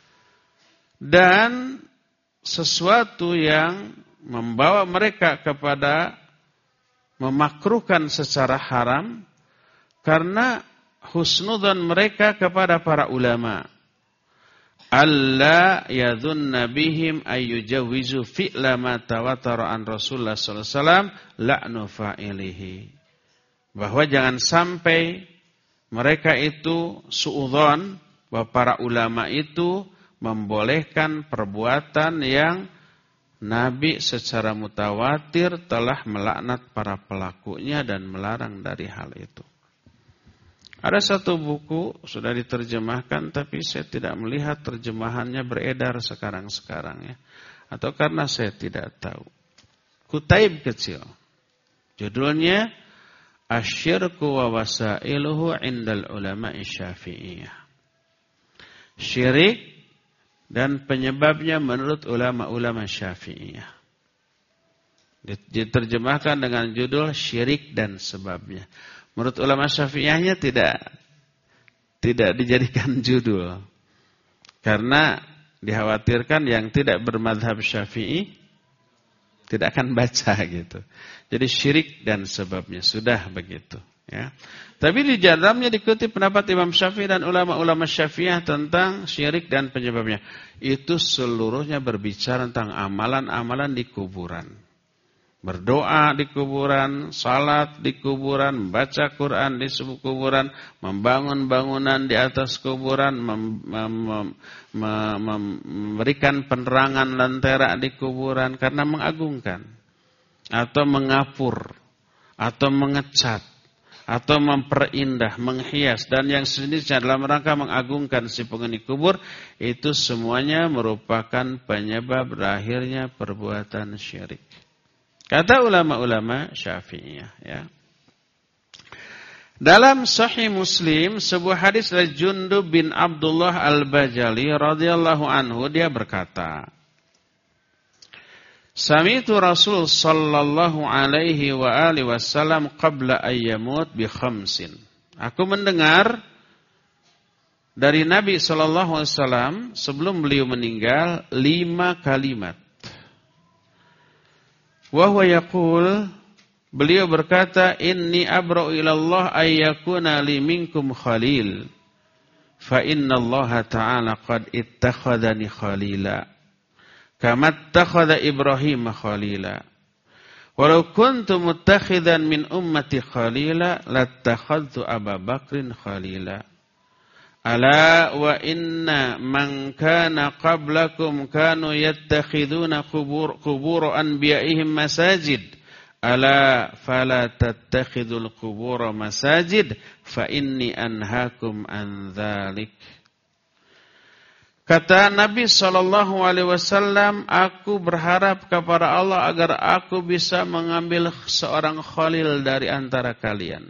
Dan sesuatu yang membawa mereka kepada memakruhkan secara haram karena husnudzon mereka kepada para ulama. Alla yadhunna bihim ayyujawizu fi'la ma tawatara an Rasulullah sallallahu alaihi wasallam la'nu fa'ilihi. Bahwa jangan sampai mereka itu suudzon bahwa para ulama itu membolehkan perbuatan yang Nabi secara mutawatir telah melaknat para pelakunya dan melarang dari hal itu. Ada satu buku sudah diterjemahkan tapi saya tidak melihat terjemahannya beredar sekarang-sekarang ya. Atau karena saya tidak tahu. Kutaib kecil. Judulnya Asyirku wa wasailuhu indal ulama'i syafi'iyah. Syirik dan penyebabnya menurut ulama-ulama Syafi'iyah. Diterjemahkan dengan judul Syirik dan sebabnya. Menurut ulama Syafi'iyahnya tidak tidak dijadikan judul. Karena dikhawatirkan yang tidak bermadhab Syafi'i tidak akan baca gitu. Jadi syirik dan sebabnya sudah begitu, ya. Tapi di dalamnya dikutip pendapat Imam Syafi'i dan ulama-ulama Syafi'iyah tentang syirik dan penyebabnya. Itu seluruhnya berbicara tentang amalan-amalan di kuburan. Berdoa di kuburan, salat di kuburan, membaca Quran di sebuah kuburan, membangun bangunan di atas kuburan, mem, mem, mem, mem, memberikan penerangan lentera di kuburan karena mengagungkan. Atau mengapur, atau mengecat, atau memperindah, menghias, dan yang sejenisnya dalam rangka mengagungkan si penghuni kubur, itu semuanya merupakan penyebab lahirnya perbuatan syirik. Kata ulama-ulama Syafi'iyah, ya. Dalam Sahih Muslim, sebuah hadis dari Jundub bin Abdullah Al-Bajali radhiyallahu anhu, dia berkata, Sami'tu Rasul sallallahu alaihi wa alihi wasallam qabla ayyamut bi khamsin. Aku mendengar dari Nabi sallallahu alaihi wasallam sebelum beliau meninggal lima kalimat. Wa huwa yaqul, beliau berkata, inni abra'u ila Allah ayyakuna li minkum khalil fa inna Allah ta'ala qad ittakhadhani khalila kama ittakhadha Ibrahim khalila walau kuntu muttakhidan min ummati khalila lattakhadtu Abu Bakrin khalila ala wa inna man kana qablakum kanu yattakhiduna qubur qubur anbiya'ihim masajid ala fala tattakhidul qubur masajid fa inni anhaakum an dzalik. Kata Nabi shallallahu alaihi wasallam, aku berharap kepada Allah agar aku bisa mengambil seorang khalil dari antara kalian.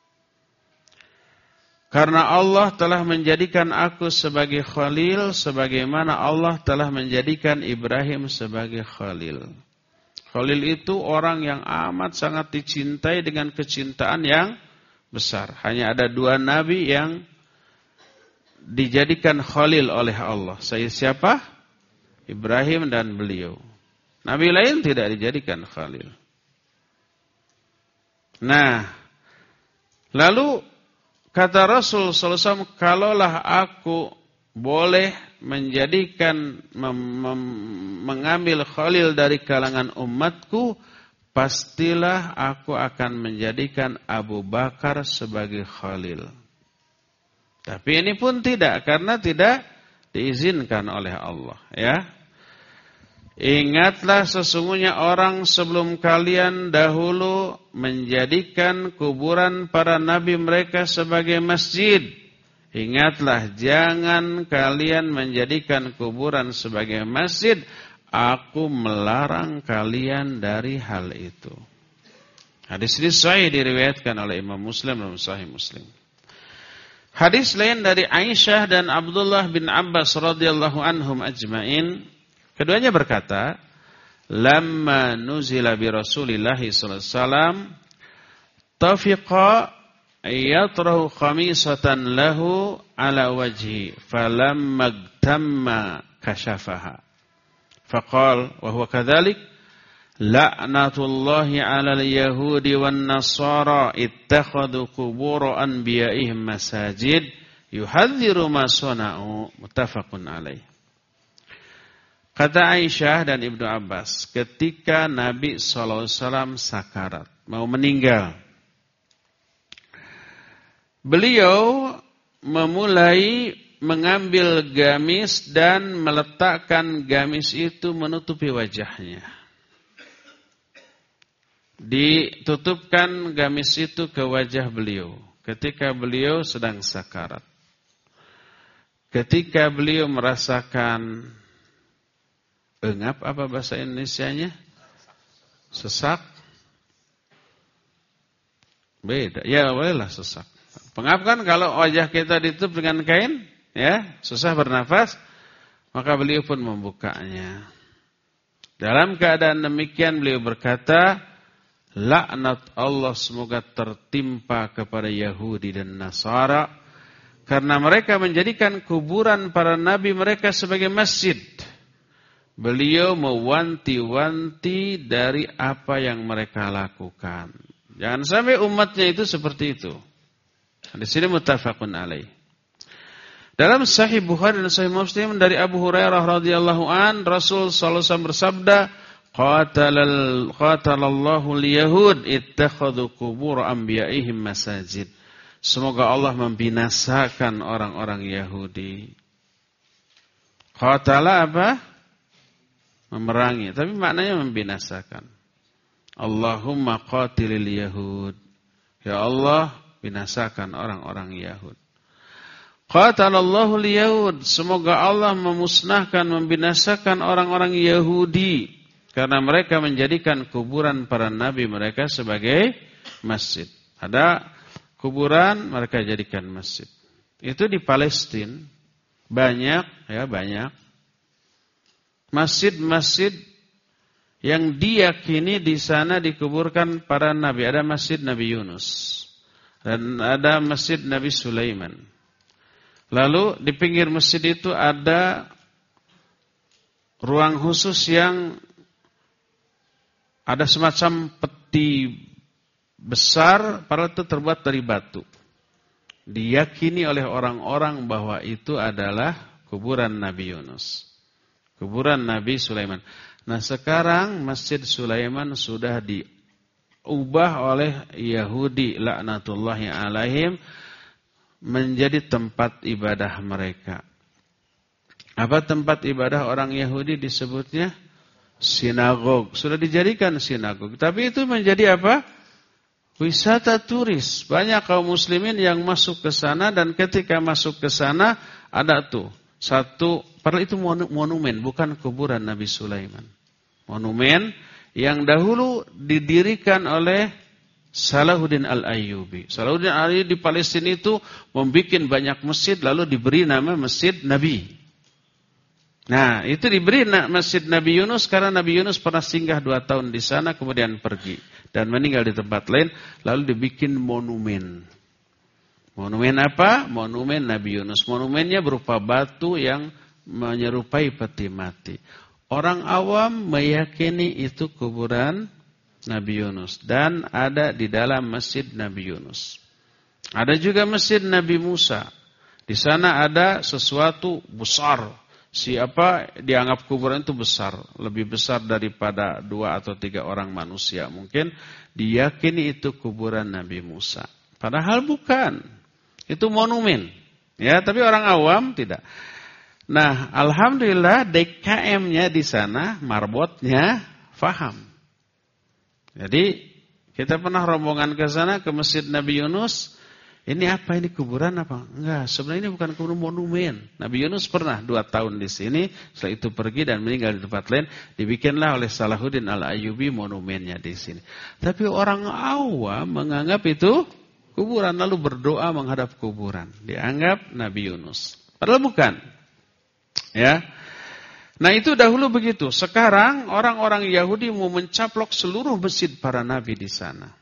Karena Allah telah menjadikan aku sebagai khalil, sebagaimana Allah telah menjadikan Ibrahim sebagai khalil. Khalil itu orang yang amat sangat dicintai dengan kecintaan yang besar. Hanya ada dua nabi yang dijadikan khalil oleh Allah. Saya siapa? Ibrahim dan beliau. Nabi lain tidak dijadikan khalil. Nah, lalu kata Rasul sallallahu alaihi wasallam, kalaulah aku boleh menjadikan mem, mem, mengambil khalil dari kalangan umatku, pastilah aku akan menjadikan Abu Bakar sebagai khalil. Tapi ini pun tidak, karena tidak diizinkan oleh Allah, ya. Ingatlah sesungguhnya orang sebelum kalian dahulu menjadikan kuburan para nabi mereka sebagai masjid. Ingatlah, jangan kalian menjadikan kuburan sebagai masjid. Aku melarang kalian dari hal itu. Hadis ini sahih diriwayatkan oleh Imam Muslim dalam Sahih Muslim. Hadis lain dari Aisyah dan Abdullah bin Abbas radhiyallahu anhum ajmain, keduanya berkata, lamma nuzila bi Rasulillah sallallahu alaihi wasallam tafiqa yatrahu khamisatan lahu ala wajhi falamma tamma kashafaha faqala wa huwa kadzalik la'natullahi 'alal yahudi wan nasara ittakhadhu qubur anbiya'ihim masajid yuhadziru ma sana'u muttafaqun alaih. Kata Aisyah dan Ibnu Abbas, ketika Nabi sallallahu alaihi wasallam sakarat, mau meninggal, beliau memulai mengambil gamis dan meletakkan gamis itu menutupi wajahnya. Ditutupkan gamis itu ke wajah beliau ketika beliau sedang sakarat. Ketika beliau merasakan engap, apa bahasa Indonesianya? Sesak? Beda. Ya, bolehlah sesak. Pengap kan kalau wajah kita ditutup dengan kain, ya, susah bernafas, maka beliau pun membukanya. Dalam keadaan demikian beliau berkata, laknat Allah semoga tertimpa kepada Yahudi dan Nasara karena mereka menjadikan kuburan para nabi mereka sebagai masjid. Beliau mewanti-wanti dari apa yang mereka lakukan. Jangan sampai umatnya itu seperti itu. Di sini muttafaqun alaih. Dalam Sahih Bukhari dan Sahih Muslim dari Abu Hurairah radhiyallahu an, Rasul sallallahu alaihi wasallam bersabda, Qatalal qatalallahu al-yahud ittakhadhu qubur anbiya'ihim masajid. Semoga Allah membinasakan orang-orang Yahudi. Qatala apa? Memerangi, tapi maknanya membinasakan. Allahumma qatilil yahud. Ya Allah, binasakan orang-orang Yahud. Qatalallahu al-yahud. Semoga Allah memusnahkan, membinasakan orang-orang Yahudi. Karena mereka menjadikan kuburan para nabi mereka sebagai masjid. Ada kuburan, mereka jadikan masjid. Itu di Palestina banyak, ya banyak masjid-masjid yang diyakini di sana dikuburkan para nabi. Ada masjid Nabi Yunus dan ada masjid Nabi Sulaiman. Lalu di pinggir masjid itu ada ruang khusus yang ada semacam peti besar, padahal itu terbuat dari batu. Diyakini oleh orang-orang bahwa itu adalah kuburan Nabi Yunus, kuburan Nabi Sulaiman. Nah sekarang Masjid Sulaiman sudah diubah oleh Yahudi laknatullahi alaihim menjadi tempat ibadah mereka. Apa tempat ibadah orang Yahudi disebutnya? Sinagog. Sudah dijadikan sinagog. Tapi itu menjadi apa? Wisata turis. Banyak kaum muslimin yang masuk ke sana dan ketika masuk ke sana ada tuh Satu, padahal itu monumen, bukan kuburan Nabi Sulaiman. Monumen yang dahulu didirikan oleh Salahuddin Al-Ayyubi. Salahuddin Al-Ayyubi di Palestina itu membuat banyak masjid, lalu diberi nama Masjid Nabi. Nah, itu diberi Masjid Nabi Yunus karena Nabi Yunus pernah singgah dua tahun di sana, kemudian pergi dan meninggal di tempat lain, lalu dibikin monumen. Monumen apa? Monumen Nabi Yunus. Monumennya berupa batu yang menyerupai peti mati. Orang awam meyakini itu kuburan Nabi Yunus dan ada di dalam Masjid Nabi Yunus. Ada juga Masjid Nabi Musa. Di sana ada sesuatu besar. Siapa dianggap kuburan itu besar, lebih besar daripada dua atau tiga orang manusia. Mungkin diyakini itu kuburan Nabi Musa. Padahal bukan. Itu monumen. Ya, tapi orang awam tidak. Nah, alhamdulillah D K M-nya di sana, marbotnya faham. Jadi kita pernah rombongan ke sana ke Masjid Nabi Yunus. Ini apa, ini kuburan apa? Enggak, sebenarnya ini bukan kuburan, monumen. Nabi Yunus pernah dua tahun di sini, setelah itu pergi dan meninggal di tempat lain. Dibikinlah oleh Salahuddin Al-Ayyubi monumennya di sini. Tapi orang awam menganggap itu kuburan, lalu berdoa menghadap kuburan. Dianggap Nabi Yunus. Padahal bukan. Ya, nah itu dahulu begitu. Sekarang orang-orang Yahudi mau mencaplok seluruh masjid para nabi di sana.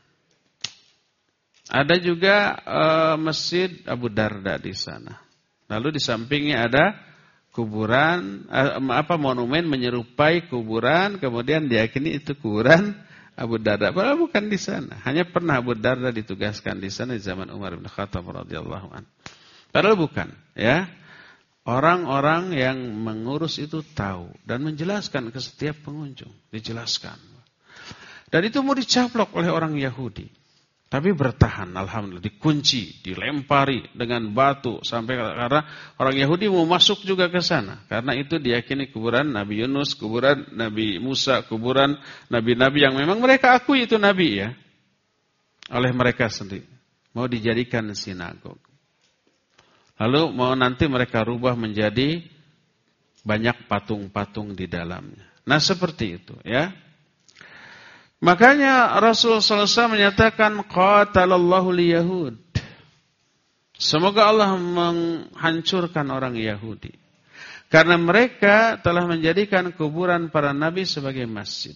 Ada juga uh, masjid Abu Darda di sana. Lalu di sampingnya ada kuburan, uh, apa monumen menyerupai kuburan. Kemudian diyakini itu kuburan Abu Darda. Padahal bukan di sana. Hanya pernah Abu Darda ditugaskan di sana di zaman Umar bin Khattab radhiyallahu anhu. Padahal bukan, ya. Orang-orang yang mengurus itu tahu dan menjelaskan ke setiap pengunjung, dijelaskan. Dan itu mau dicaplok oleh orang Yahudi. Tapi bertahan, alhamdulillah, dikunci, dilempari dengan batu sampai karena orang Yahudi mau masuk juga ke sana. Karena itu diyakini kuburan Nabi Yunus, kuburan Nabi Musa, kuburan nabi-nabi yang memang mereka akui itu nabi, ya. Oleh mereka sendiri. Mau dijadikan sinagog. Lalu mau nanti mereka rubah menjadi banyak patung-patung di dalamnya. Nah seperti itu, ya. Makanya Rasulullah sallallahu alaihi wasallam menyatakan qatalallahu liyahud. Semoga Allah menghancurkan orang Yahudi. Karena mereka telah menjadikan kuburan para nabi sebagai masjid.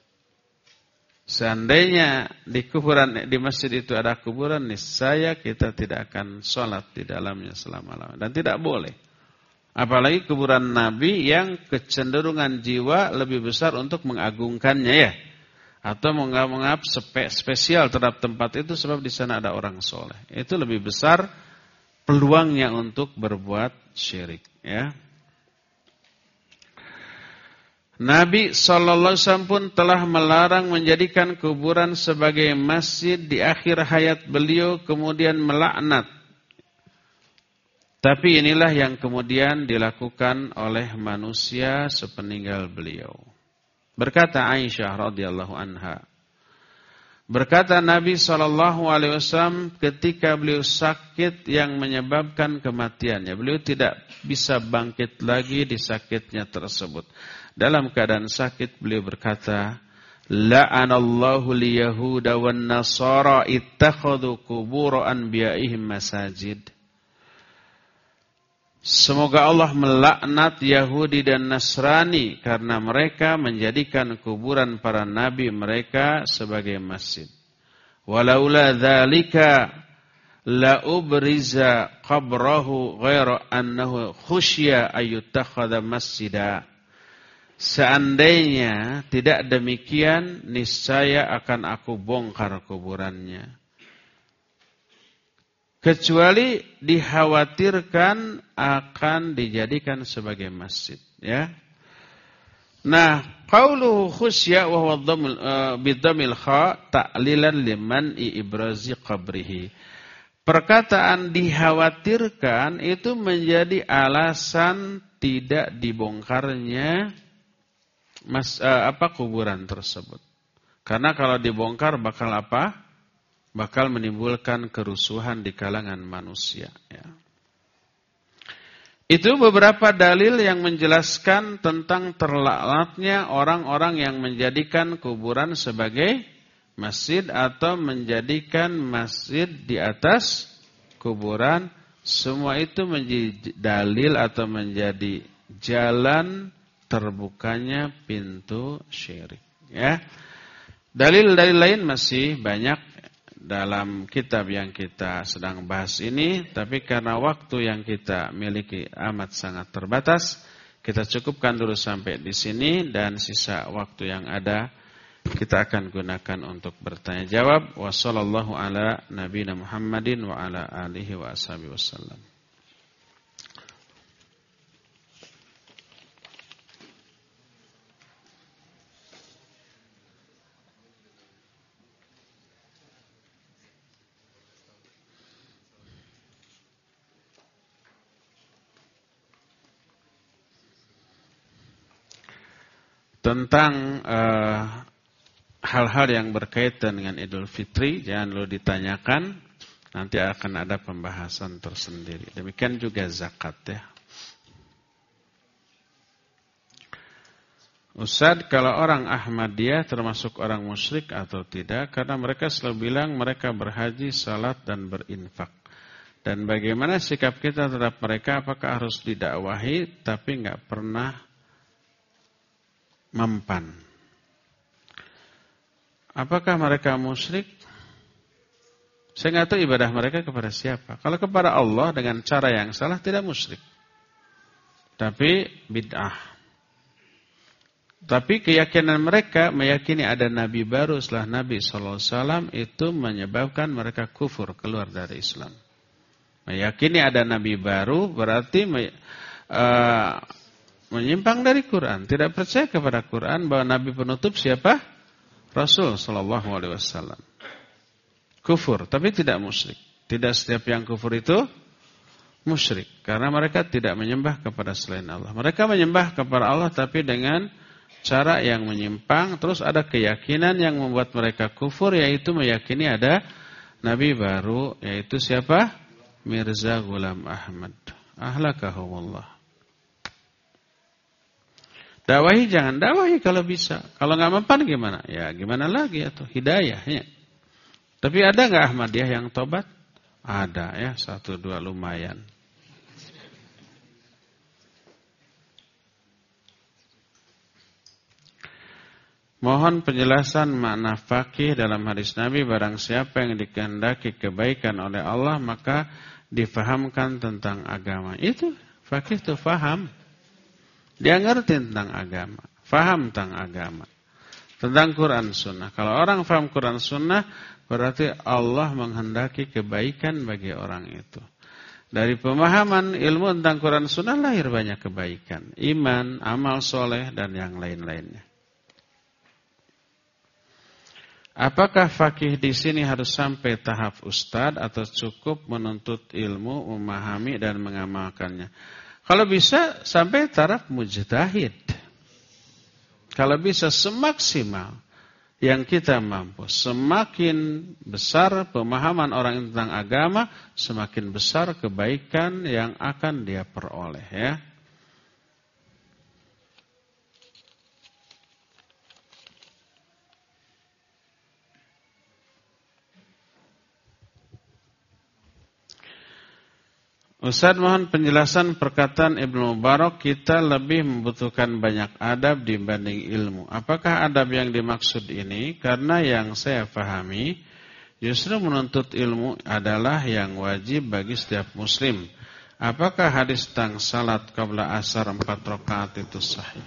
Seandainya di kuburan di masjid itu ada kuburan, niscaya kita tidak akan sholat di dalamnya selama-lamanya. Dan tidak boleh. Apalagi kuburan Nabi yang kecenderungan jiwa lebih besar untuk mengagungkannya, ya. Atau menganggap spesial terhadap tempat itu sebab di sana ada orang soleh. Itu lebih besar peluangnya untuk berbuat syirik, ya. Nabi sallallahu alaihi wasallam pun telah melarang menjadikan kuburan sebagai masjid di akhir hayat beliau, kemudian melaknat. Tapi inilah yang kemudian dilakukan oleh manusia sepeninggal beliau. Berkata Aisyah radhiyallahu anha, berkata Nabi sallallahu alaihi wasallam ketika beliau sakit yang menyebabkan kematiannya, beliau tidak bisa bangkit lagi di sakitnya tersebut. Dalam keadaan sakit beliau berkata, la'anallahu liyahuda wan nasara ittakhadhu qubur anbiya'ihim masajid. Semoga Allah melaknat Yahudi dan Nasrani karena mereka menjadikan kuburan para nabi mereka sebagai masjid. Walaula dzalika la ubriza qabrahu ghaira annahu khusyya ayyutakhadha masjida. Seandainya tidak demikian, niscaya akan aku bongkar kuburannya. Kecuali dikhawatirkan akan dijadikan sebagai masjid, ya. Nah, qauluhu khusyya wa huwa bidhamil kha ta'lilan liman ibrazi qabrihi. Perkataan dikhawatirkan itu menjadi alasan tidak dibongkarnya Mas, uh, apa kuburan tersebut. Karena kalau dibongkar bakal apa? Bakal menimbulkan kerusuhan di kalangan manusia, ya. Itu beberapa dalil yang menjelaskan tentang terlaknatnya orang-orang yang menjadikan kuburan sebagai masjid atau menjadikan masjid di atas kuburan. Semua itu menjadi dalil atau menjadi jalan terbukanya pintu syirik. Ya. Dalil-dalil lain masih banyak dalam kitab yang kita sedang bahas ini, tapi karena waktu yang kita miliki amat sangat terbatas, kita cukupkan dulu sampai di sini dan sisa waktu yang ada kita akan gunakan untuk bertanya jawab. Wassallallahu ala nabiyina Muhammadin wa ala alihi wa ashabihi wasallam. Tentang uh, hal-hal yang berkaitan dengan Idul Fitri, jangan lupa ditanyakan, nanti akan ada pembahasan tersendiri. Demikian juga zakat ya. Ustaz, kalau orang Ahmadiyah termasuk orang musyrik atau tidak? Karena mereka selalu bilang mereka berhaji, salat dan berinfak. Dan bagaimana sikap kita terhadap mereka? Apakah harus didakwahi tapi enggak pernah mempan? Apakah mereka musyrik? Saya nggak tahu ibadah mereka kepada siapa. Kalau kepada Allah dengan cara yang salah tidak musyrik, tapi bid'ah. Tapi keyakinan mereka meyakini ada nabi baru setelah Nabi shallallahu alaihi wasallam itu menyebabkan mereka kufur, keluar dari Islam. Meyakini ada nabi baru berarti uh, menyimpang dari Quran, tidak percaya kepada Quran bahwa nabi penutup siapa? Rasul sallallahu alaihi wasallam. Kufur, tapi tidak musyrik. Tidak setiap yang kufur itu musyrik, karena mereka tidak menyembah kepada selain Allah. Mereka menyembah kepada Allah tapi dengan cara yang menyimpang. Terus ada keyakinan yang membuat mereka kufur, yaitu meyakini ada nabi baru, yaitu siapa? Mirza Ghulam Ahmad. Ahlakahumullah. Dakwahi jangan, dakwahi kalau bisa. Kalau nggak mempan gimana? Ya gimana lagi atau hidayahnya. Tapi ada nggak Ahmadiyah yang tobat? Ada ya, satu dua lumayan. Mohon penjelasan makna fakih dalam hadis Nabi, barang siapa yang dikehendaki kebaikan oleh Allah maka difahamkan tentang agama. Itu fakih itu faham. Dia ngerti tentang agama, faham tentang agama, tentang Quran Sunnah. Kalau orang faham Quran Sunnah, berarti Allah menghendaki kebaikan bagi orang itu. Dari pemahaman ilmu tentang Quran Sunnah lahir banyak kebaikan, iman, amal soleh, dan yang lain-lainnya. Apakah fakih di sini harus sampai tahap ustadz atau cukup menuntut ilmu, memahami, dan mengamalkannya? Kalau bisa sampai taraf mujtahid. Kalau bisa semaksimal yang kita mampu. Semakin besar pemahaman orang tentang agama, semakin besar kebaikan yang akan dia peroleh ya. Ustaz, mohon penjelasan perkataan Ibnu Mubarak, kita lebih membutuhkan banyak adab dibanding ilmu. Apakah adab yang dimaksud ini? Karena yang saya pahami, justru menuntut ilmu adalah yang wajib bagi setiap muslim. Apakah hadis tentang salat qabla asar empat rakaat itu sahih?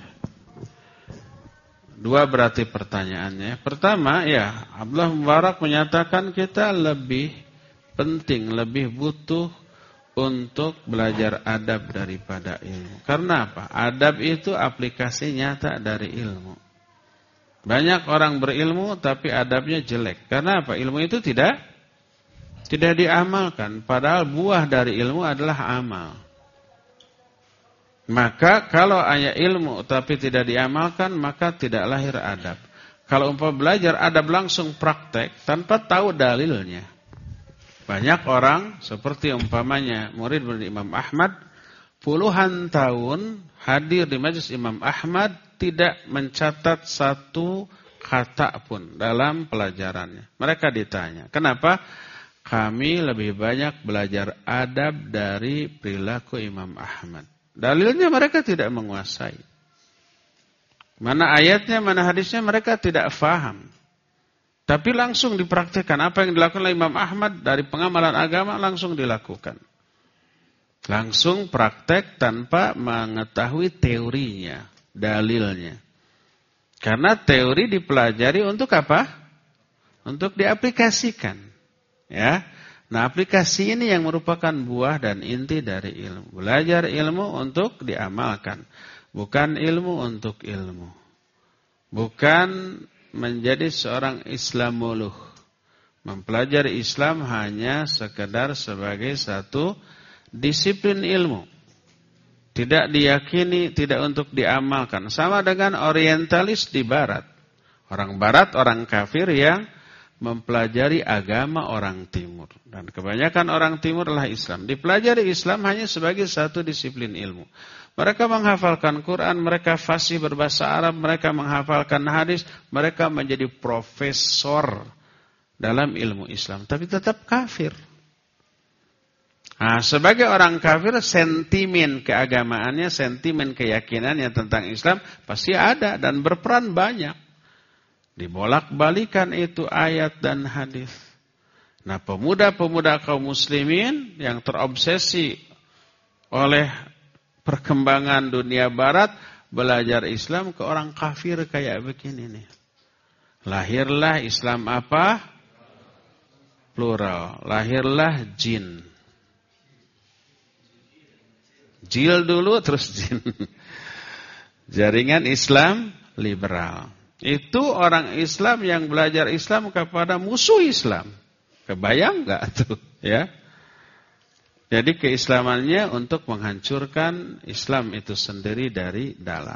Dua berarti pertanyaannya. Pertama, ya, Abdullah Mubarak menyatakan kita lebih penting, lebih butuh untuk belajar adab daripada ilmu. Karena apa? Adab itu aplikasi nyata dari ilmu. Banyak orang berilmu tapi adabnya jelek. Karena apa? Ilmu itu tidak tidak diamalkan. Padahal buah dari ilmu adalah amal. Maka kalau hanya ilmu tapi tidak diamalkan, maka tidak lahir adab. Kalau umpama belajar adab langsung praktek tanpa tahu dalilnya. Banyak orang seperti umpamanya murid-murid Imam Ahmad puluhan tahun hadir di majelis Imam Ahmad tidak mencatat satu kata pun dalam pelajarannya. Mereka ditanya, kenapa? Kami lebih banyak belajar adab dari perilaku Imam Ahmad. Dalilnya mereka tidak menguasai. Mana ayatnya, mana hadisnya mereka tidak faham. Tapi langsung dipraktikkan. Apa yang dilakukan oleh Imam Ahmad dari pengamalan agama langsung dilakukan. Langsung praktek tanpa mengetahui teorinya, dalilnya. Karena teori dipelajari untuk apa? Untuk diaplikasikan. Ya. Nah, aplikasi ini yang merupakan buah dan inti dari ilmu. Belajar ilmu untuk diamalkan. Bukan ilmu untuk ilmu. Bukan menjadi seorang Islamuluh. Mempelajari Islam hanya sekedar sebagai satu disiplin ilmu. Tidak diyakini, tidak untuk diamalkan. Sama dengan orientalis di barat. Orang barat, orang kafir yang mempelajari agama orang timur. Dan kebanyakan orang timur adalah Islam. Dipelajari Islam hanya sebagai satu disiplin ilmu. Mereka menghafalkan Quran, mereka fasih berbahasa Arab, mereka menghafalkan hadis, mereka menjadi profesor dalam ilmu Islam. Tapi tetap kafir. Nah, sebagai orang kafir, sentimen keagamaannya, sentimen keyakinannya tentang Islam pasti ada dan berperan banyak. Dibolak-balikan itu ayat dan hadis. Nah, pemuda-pemuda kaum muslimin yang terobsesi oleh perkembangan dunia barat, belajar Islam ke orang kafir kayak begini nih. Lahirlah Islam apa? Plural. Lahirlah jin. Jil dulu terus jin. Jaringan Islam liberal. Itu orang Islam yang belajar Islam kepada musuh Islam. Kebayang enggak tuh, ya? Jadi keislamannya untuk menghancurkan Islam itu sendiri dari dalam.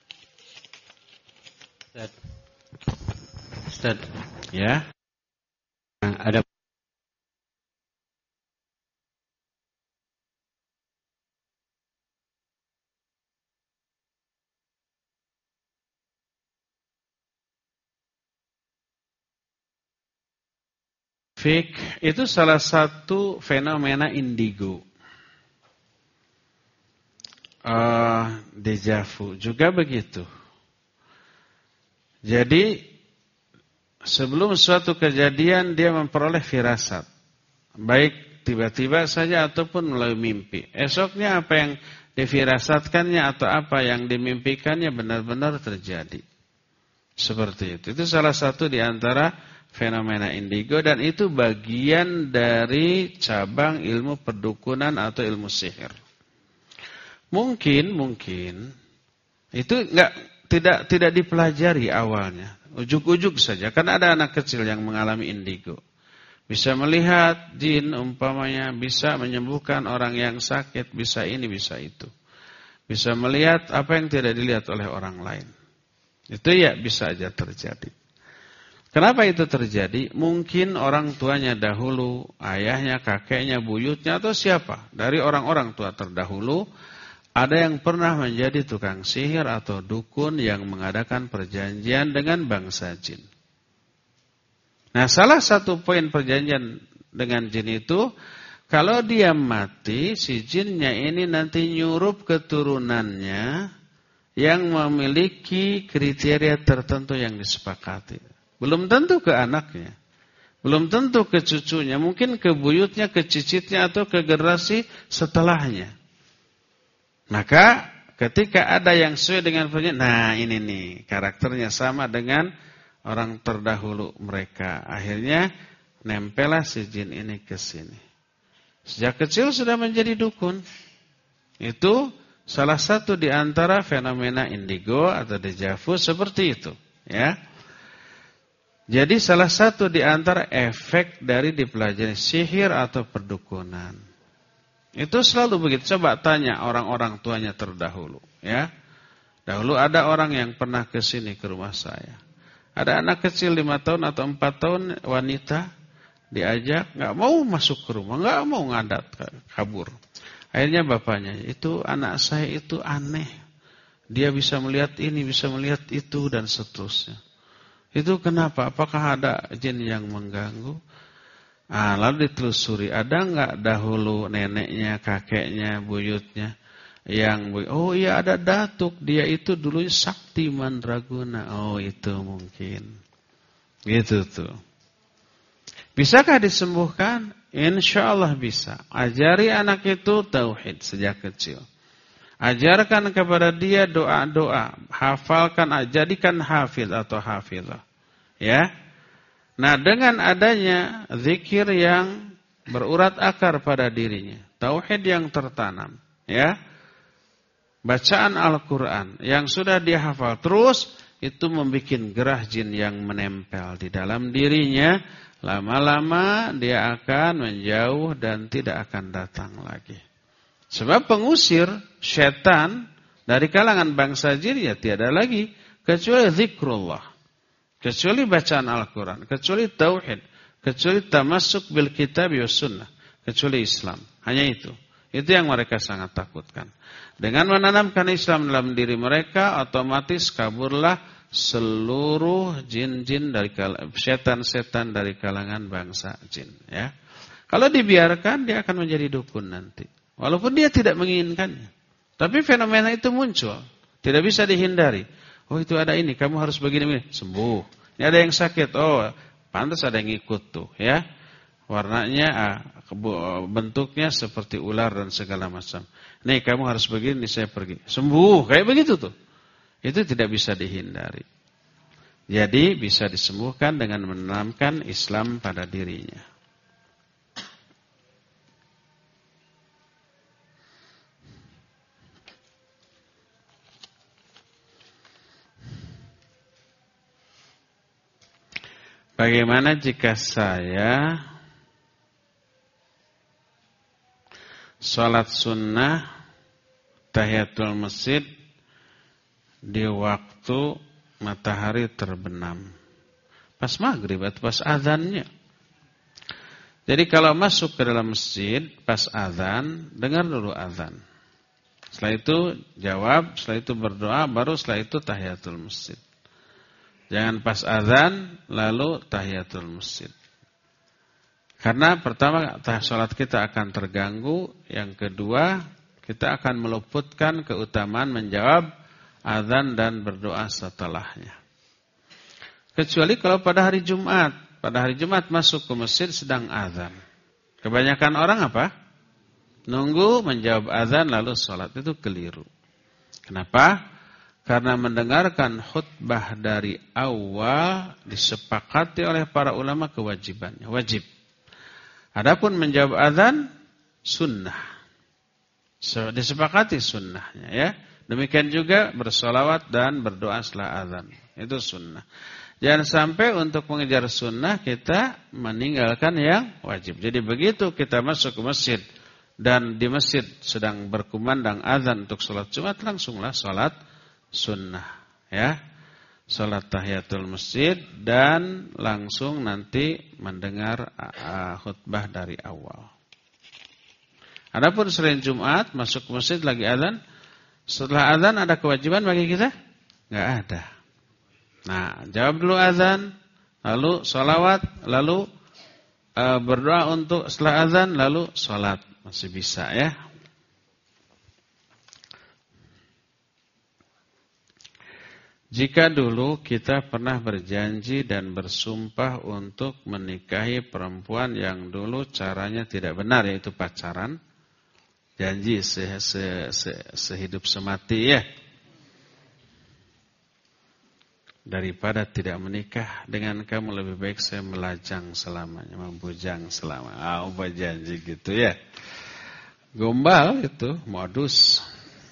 Ustaz. Ustaz. Ya. Nah, ada Fik itu salah satu fenomena indigo. Uh, Deja vu juga begitu. Jadi sebelum suatu kejadian dia memperoleh firasat. Baik tiba-tiba saja ataupun melalui mimpi. Esoknya apa yang difirasatkannya atau apa yang dimimpikannya benar-benar terjadi. Seperti itu. Itu salah satu di antara fenomena indigo dan itu bagian dari cabang ilmu perdukunan atau ilmu sihir. Mungkin, mungkin itu enggak tidak tidak dipelajari awalnya, ujuk-ujuk saja. Karena ada anak kecil yang mengalami indigo, bisa melihat jin umpamanya, bisa menyembuhkan orang yang sakit, bisa ini, bisa itu, bisa melihat apa yang tidak dilihat oleh orang lain. Itu ya bisa aja terjadi. Kenapa itu terjadi? Mungkin orang tuanya dahulu, ayahnya, kakeknya, buyutnya, atau siapa dari orang-orang tua terdahulu, ada yang pernah menjadi tukang sihir atau dukun yang mengadakan perjanjian dengan bangsa jin. Nah, salah satu poin perjanjian dengan jin itu, kalau dia mati, si jinnya ini nanti nyurup keturunannya yang memiliki kriteria tertentu yang disepakati. Belum tentu ke anaknya, belum tentu ke cucunya, mungkin ke buyutnya, ke cicitnya, atau ke generasi setelahnya. Maka ketika ada yang sesuai dengan perjanjian, nah ini nih karakternya sama dengan orang terdahulu mereka. Akhirnya nempellah si jin ini ke sini. Sejak kecil sudah menjadi dukun. Itu salah satu di antara fenomena indigo atau deja vu seperti itu, ya. Jadi salah satu di antara efek dari dipelajari sihir atau perdukunan. Itu selalu begitu. Coba tanya orang-orang tuanya terdahulu, ya. Dahulu ada orang yang pernah ke sini ke rumah saya. Ada anak kecil lima tahun atau empat tahun wanita diajak, enggak mau masuk ke rumah, enggak mau ngadat, kabur. Akhirnya bapaknya, itu anak saya itu aneh. Dia bisa melihat ini, bisa melihat itu, dan seterusnya. Itu kenapa? Apakah ada jin yang mengganggu? Ah, lalu ditelusuri, ada enggak dahulu neneknya, kakeknya, buyutnya yang, oh iya ada datuk, dia itu dulu sakti mandraguna. Oh itu mungkin. Gitu tuh. Bisakah disembuhkan? Insya Allah bisa. Ajari anak itu tauhid sejak kecil. Ajarkan kepada dia doa-doa. Hafalkan, jadikan hafiz atau hafizah. Ya. Nah, dengan adanya zikir yang berurat akar pada dirinya, tauhid yang tertanam, ya. Bacaan Al-Qur'an yang sudah dia hafal terus, itu membuat gerah jin yang menempel di dalam dirinya. Lama-lama dia akan menjauh dan tidak akan datang lagi. Sebab pengusir setan dari kalangan bangsa jin ya tiada lagi kecuali zikrullah, kecuali bacaan Al-Quran, kecuali tauhid, kecuali tamasuk bil kitab wa sunnah, kecuali Islam. Hanya itu. Itu yang mereka sangat takutkan. Dengan menanamkan Islam dalam diri mereka, otomatis kaburlah seluruh jin-jin dari setan-setan dari kalangan bangsa jin. Ya, kalau dibiarkan dia akan menjadi dukun nanti, walaupun dia tidak menginginkannya. Tapi fenomena itu muncul, tidak bisa dihindari. Oh itu ada ini, kamu harus begini-begini, sembuh. Ini ada yang sakit, oh pantas ada yang ikut tuh, ya. Warnanya, bentuknya seperti ular dan segala macam. Nih kamu harus begini, saya pergi, sembuh, kayak begitu tuh. Itu tidak bisa dihindari. Jadi bisa disembuhkan dengan menanamkan Islam pada dirinya. Bagaimana jika saya sholat sunnah tahiyatul masjid di waktu matahari terbenam, pas maghrib atau pas azannya? Jadi kalau masuk ke dalam masjid pas azan, dengar dulu azan. Setelah itu jawab, setelah itu berdoa, baru setelah itu tahiyatul masjid. Jangan pas azan lalu tahiyatul masjid. Karena pertama sholat kita akan terganggu, yang kedua kita akan meluputkan keutamaan menjawab azan dan berdoa setelahnya. Kecuali kalau pada hari Jumat. Pada hari Jumat masuk ke masjid sedang azan. Kebanyakan orang apa? Nunggu menjawab azan lalu sholat. Itu keliru. Kenapa? Karena mendengarkan khutbah dari awal disepakati oleh para ulama kewajibannya. Wajib. Adapun menjawab azan sunnah. Disepakati sunnahnya, ya. Demikian juga bersolawat dan berdoa setelah azan. Itu sunnah. Jangan sampai untuk mengejar sunnah kita meninggalkan yang wajib. Jadi begitu kita masuk ke masjid dan di masjid sedang berkumandang azan untuk sholat Jumat, langsunglah sholat sunnah. Ya, sholat tahiyatul masjid dan langsung nanti mendengar khutbah dari awal. Adapun selain Jumat masuk ke masjid lagi azan, setelah azan ada kewajiban bagi kita? Enggak ada. Nah, jawab dulu azan, lalu sholawat, lalu e, berdoa untuk setelah azan, lalu sholat. Masih bisa, ya. Jika dulu kita pernah berjanji dan bersumpah untuk menikahi perempuan yang dulu caranya tidak benar, yaitu pacaran. Janji se, se, se, sehidup semati, ya. Daripada tidak menikah dengan kamu, lebih baik saya melajang selamanya, membujang selamanya. Ah, apa janji gitu, ya. Gombal itu, modus.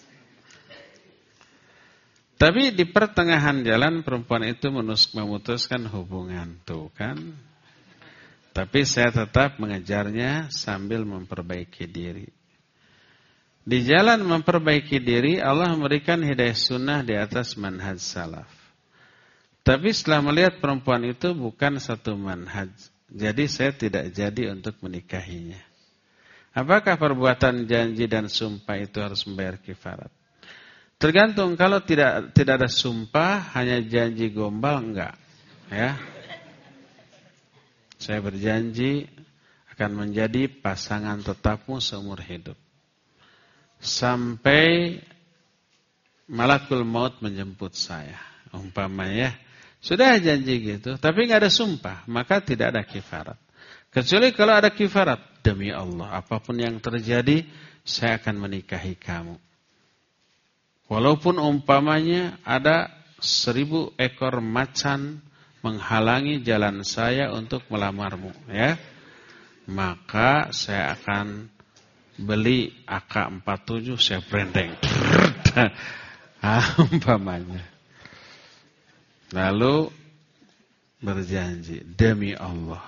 Tapi di pertengahan jalan perempuan itu memutuskan hubungan, tuh kan. Tapi saya tetap mengejarnya sambil memperbaiki diri. Di jalan memperbaiki diri, Allah memberikan hidayah sunnah di atas manhaj salaf. Tapi setelah melihat perempuan itu bukan satu manhaj, jadi saya tidak jadi untuk menikahinya. Apakah perbuatan janji dan sumpah itu harus membayar kifarat? Tergantung, kalau tidak tidak ada sumpah, hanya janji gombal, enggak. Ya. Saya berjanji akan menjadi pasangan tetapmu seumur hidup. Sampai malakul maut menjemput saya. Umpamanya, sudah janji gitu, tapi enggak ada sumpah, maka tidak ada kifarat. Kecuali kalau ada kifarat, demi Allah, apapun yang terjadi, saya akan menikahi kamu. Walaupun umpamanya ada seribu ekor macan menghalangi jalan saya untuk melamarmu, ya, maka saya akan beli A K empat puluh tujuh, saya brandeng, umpamanya. Lalu berjanji demi Allah,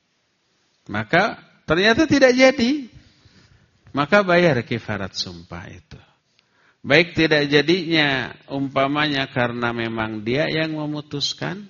maka ternyata tidak jadi, maka bayar kifarat sumpah itu. Baik tidak jadinya umpamanya karena memang dia yang memutuskan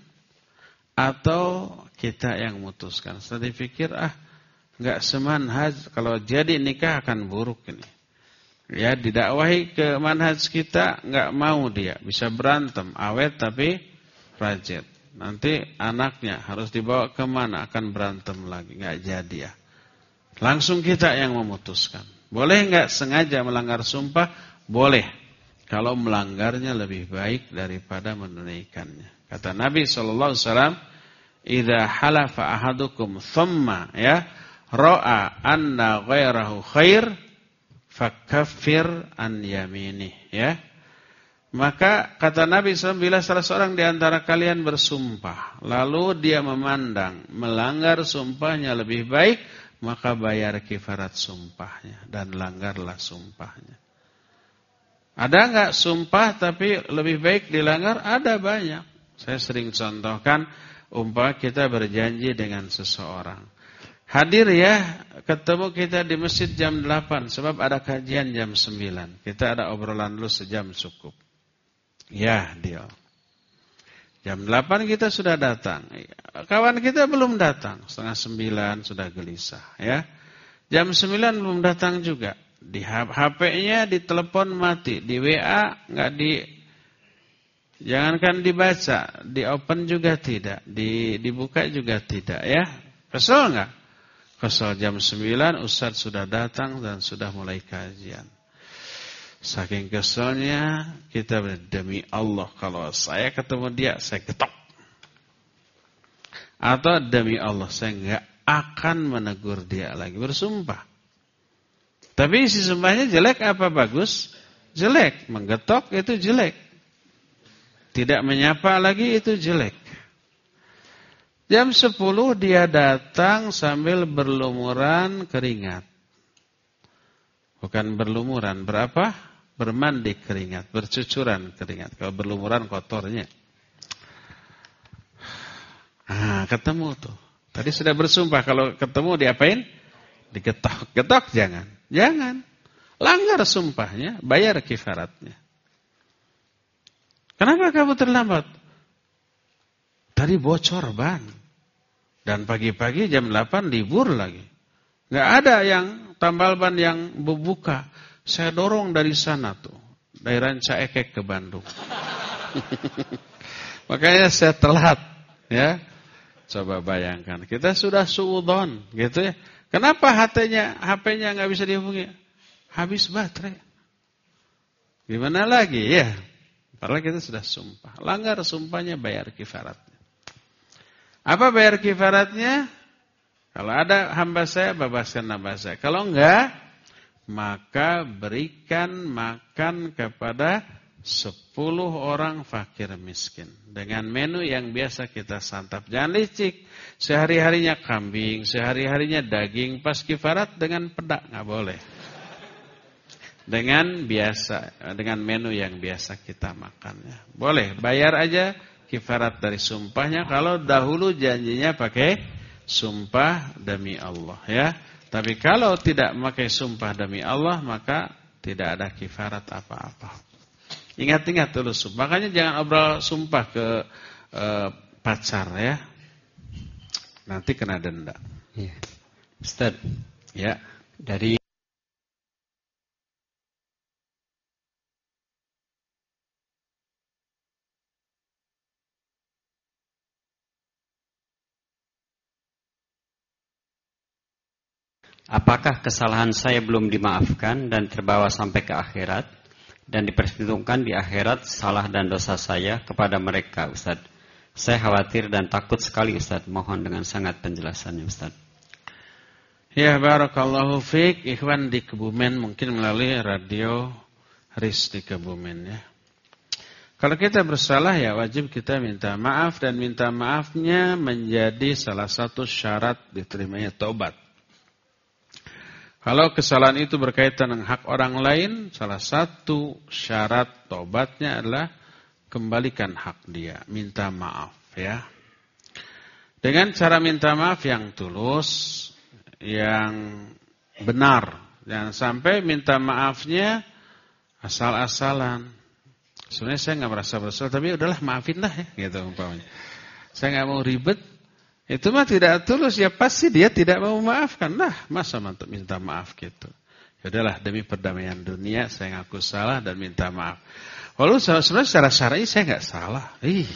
atau kita yang memutuskan. Saya pikir ah enggak semanhaj, kalau jadi nikah akan buruk ini. Ya, didakwahi ke manhaj kita enggak mau dia, bisa berantem, awet tapi rajin. Nanti anaknya harus dibawa ke mana akan berantem lagi, enggak jadi ya. Langsung kita yang memutuskan. Boleh enggak sengaja melanggar sumpah? Boleh, kalau melanggarnya lebih baik daripada menunaikannya. Kata Nabi shallallahu alaihi wasallam, "Idza halafa ahadukum thumma ya ra'a anna ghairahu khair, fakaffir an yaminih." Ya. Maka kata Nabi shallallahu alaihi wasallam, bila salah seorang di antara kalian bersumpah, lalu dia memandang melanggar sumpahnya lebih baik, maka bayar kifarat sumpahnya dan langgarlah sumpahnya. Ada enggak sumpah tapi lebih baik dilanggar? Ada banyak. Saya sering contohkan, umpama kita berjanji dengan seseorang. Hadir ya, ketemu kita di masjid jam delapan sebab ada kajian jam sembilan. Kita ada obrolan dulu sejam cukup. Ya, dia. Jam delapan kita sudah datang. Kawan kita belum datang, setengah sembilan sudah gelisah, ya. Jam sembilan belum datang juga. Di H P-nya ditelepon mati, di W A enggak di, jangankan dibaca, di open juga tidak, di dibuka juga tidak, ya. Kesel enggak? Kesel. Jam sembilan Ustaz sudah datang dan sudah mulai kajian. Saking keselnya kita demi Allah, kalau saya ketemu dia saya ketok. Atau demi Allah saya enggak akan menegur dia lagi, bersumpah. Tapi isi sumpahnya jelek apa bagus? Jelek. Menggetok itu jelek. Tidak menyapa lagi itu jelek. Jam sepuluh dia datang sambil berlumuran keringat. Bukan berlumuran, berapa? Bermandi keringat, bercucuran keringat. Kalau berlumuran kotornya. Ah, ketemu tuh. Tadi sudah bersumpah, kalau ketemu diapain? Digetok. Getok jangan. Jangan. Langgar sumpahnya, bayar kifaratnya. Kenapa kamu terlambat? Tadi bocor ban. Dan pagi-pagi jam delapan libur lagi. Enggak ada yang tambal ban yang membuka. Saya dorong dari sana tuh. Dari Rancaekek ke Bandung. Makanya saya telat. Ya. Coba bayangkan. Kita sudah suudon. Gitu ya. Kenapa H T-nya, H P-nya nggak bisa dihubungi? Habis baterai. Gimana lagi ya? Padahal kita sudah sumpah. Langgar sumpahnya, bayar kifaratnya. Apa bayar kifaratnya? Kalau ada hamba saya, bebaskan hamba saya. Kalau enggak, maka berikan makan kepada sepuluh orang fakir miskin. Dengan menu yang biasa kita santap. Jangan licik. Sehari-harinya kambing, sehari-harinya daging, pas kifarat dengan pedak, nggak boleh. Dengan biasa, dengan menu yang biasa kita makannya. Boleh, bayar aja kifarat dari sumpahnya kalau dahulu janjinya pakai sumpah demi Allah, ya. Tapi kalau tidak memakai sumpah demi Allah, maka tidak ada kifarat apa-apa. Ingat-ingat dulu sumpah. Makanya jangan obrol sumpah ke eh, pacar, ya. Nanti kena denda. Ya. Ustaz, ya, dari apakah kesalahan saya belum dimaafkan dan terbawa sampai ke akhirat dan diperhitungkan di akhirat salah dan dosa saya kepada mereka, Ustaz? Saya khawatir dan takut sekali, Ustaz. Mohon dengan sangat penjelasannya, Ustaz. Ya, barakallahu fiik. Ikhwan di Kebumen mungkin melalui radio Riz di Kebumen ya. Kalau kita bersalah ya wajib kita minta maaf, dan minta maafnya menjadi salah satu syarat diterimanya taubat. Kalau kesalahan itu berkaitan dengan hak orang lain, salah satu syarat taubatnya adalah kembalikan hak dia, minta maaf ya. Dengan cara minta maaf yang tulus, yang benar. Jangan sampai minta maafnya asal-asalan. Sebenarnya saya nggak merasa bersalah, tapi udahlah maafin lah ya, gitu umpamanya. Saya nggak mau ribet. Itu mah tidak tulus, ya pasti dia tidak mau memaafkan. Nah, masa mantap minta maaf gitu. Ya udahlah, demi perdamaian dunia saya ngaku salah dan minta maaf. Walau sebenarnya secara syar'i saya nggak salah. Ih.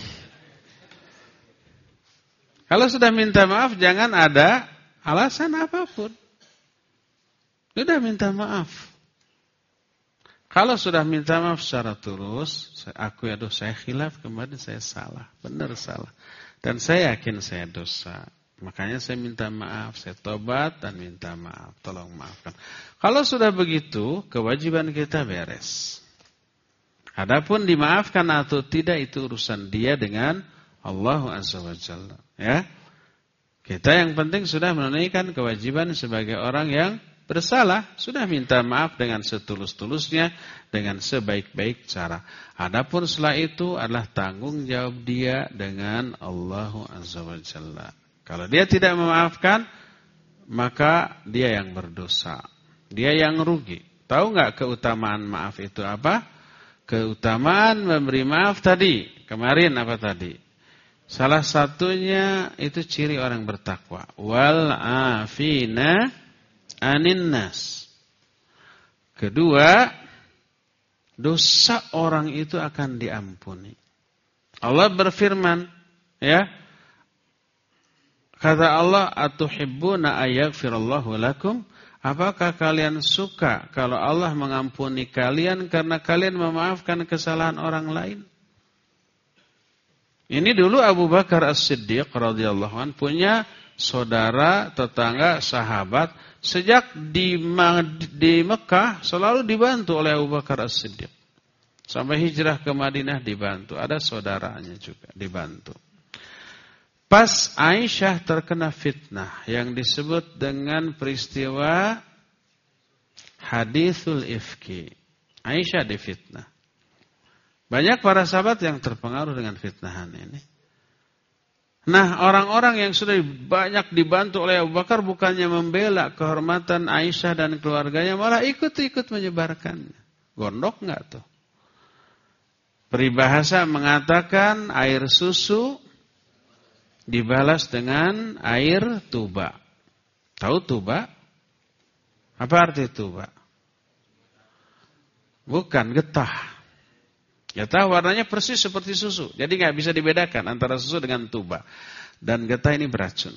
Kalau sudah minta maaf jangan ada alasan apapun. Sudah minta maaf. Kalau sudah minta maaf secara tulus, saya akui aduh saya khilaf kemarin, saya salah, benar salah. Dan saya yakin saya dosa. Makanya saya minta maaf, saya tobat dan minta maaf. Tolong maafkan. Kalau sudah begitu, kewajiban kita beres. Adapun dimaafkan atau tidak itu urusan dia dengan Allah Azza wa Jalla. Ya. Kita yang penting sudah menunaikan kewajiban sebagai orang yang bersalah, sudah minta maaf dengan setulus-tulusnya, dengan sebaik-baik cara. Adapun setelah itu adalah tanggung jawab dia dengan Allah Azza wa Jalla. Kalau dia tidak memaafkan, maka dia yang berdosa. Dia yang rugi. Tahu nggak keutamaan maaf itu apa? Keutamaan memberi maaf tadi. Kemarin apa tadi? Salah satunya itu ciri orang bertakwa. Wal afina anin nas. Kedua, dosa orang itu akan diampuni. Allah berfirman, ya. Kata Allah, atuhibbuna ayaghfirallahu lakum? Apakah kalian suka kalau Allah mengampuni kalian karena kalian memaafkan kesalahan orang lain? Ini dulu Abu Bakar As-Siddiq radhiyallahu anhu punya saudara, tetangga, sahabat. Sejak di, di Mekah selalu dibantu oleh Abu Bakar As-Siddiq. Sampai hijrah ke Madinah dibantu. Ada saudaranya juga dibantu. Pas Aisyah terkena fitnah yang disebut dengan peristiwa hadithul ifki. Aisyah difitnah. Banyak para sahabat yang terpengaruh dengan fitnahan ini. Nah, orang-orang yang sudah banyak dibantu oleh Abu Bakar bukannya membela kehormatan Aisyah dan keluarganya, malah ikut-ikut menyebarkannya. Gondok enggak tuh? Peribahasa mengatakan air susu dibalas dengan air tuba. Tahu tuba? Apa arti tuba? Bukan, getah. Getah warnanya persis seperti susu. Jadi nggak bisa dibedakan antara susu dengan tuba. Dan getah ini beracun.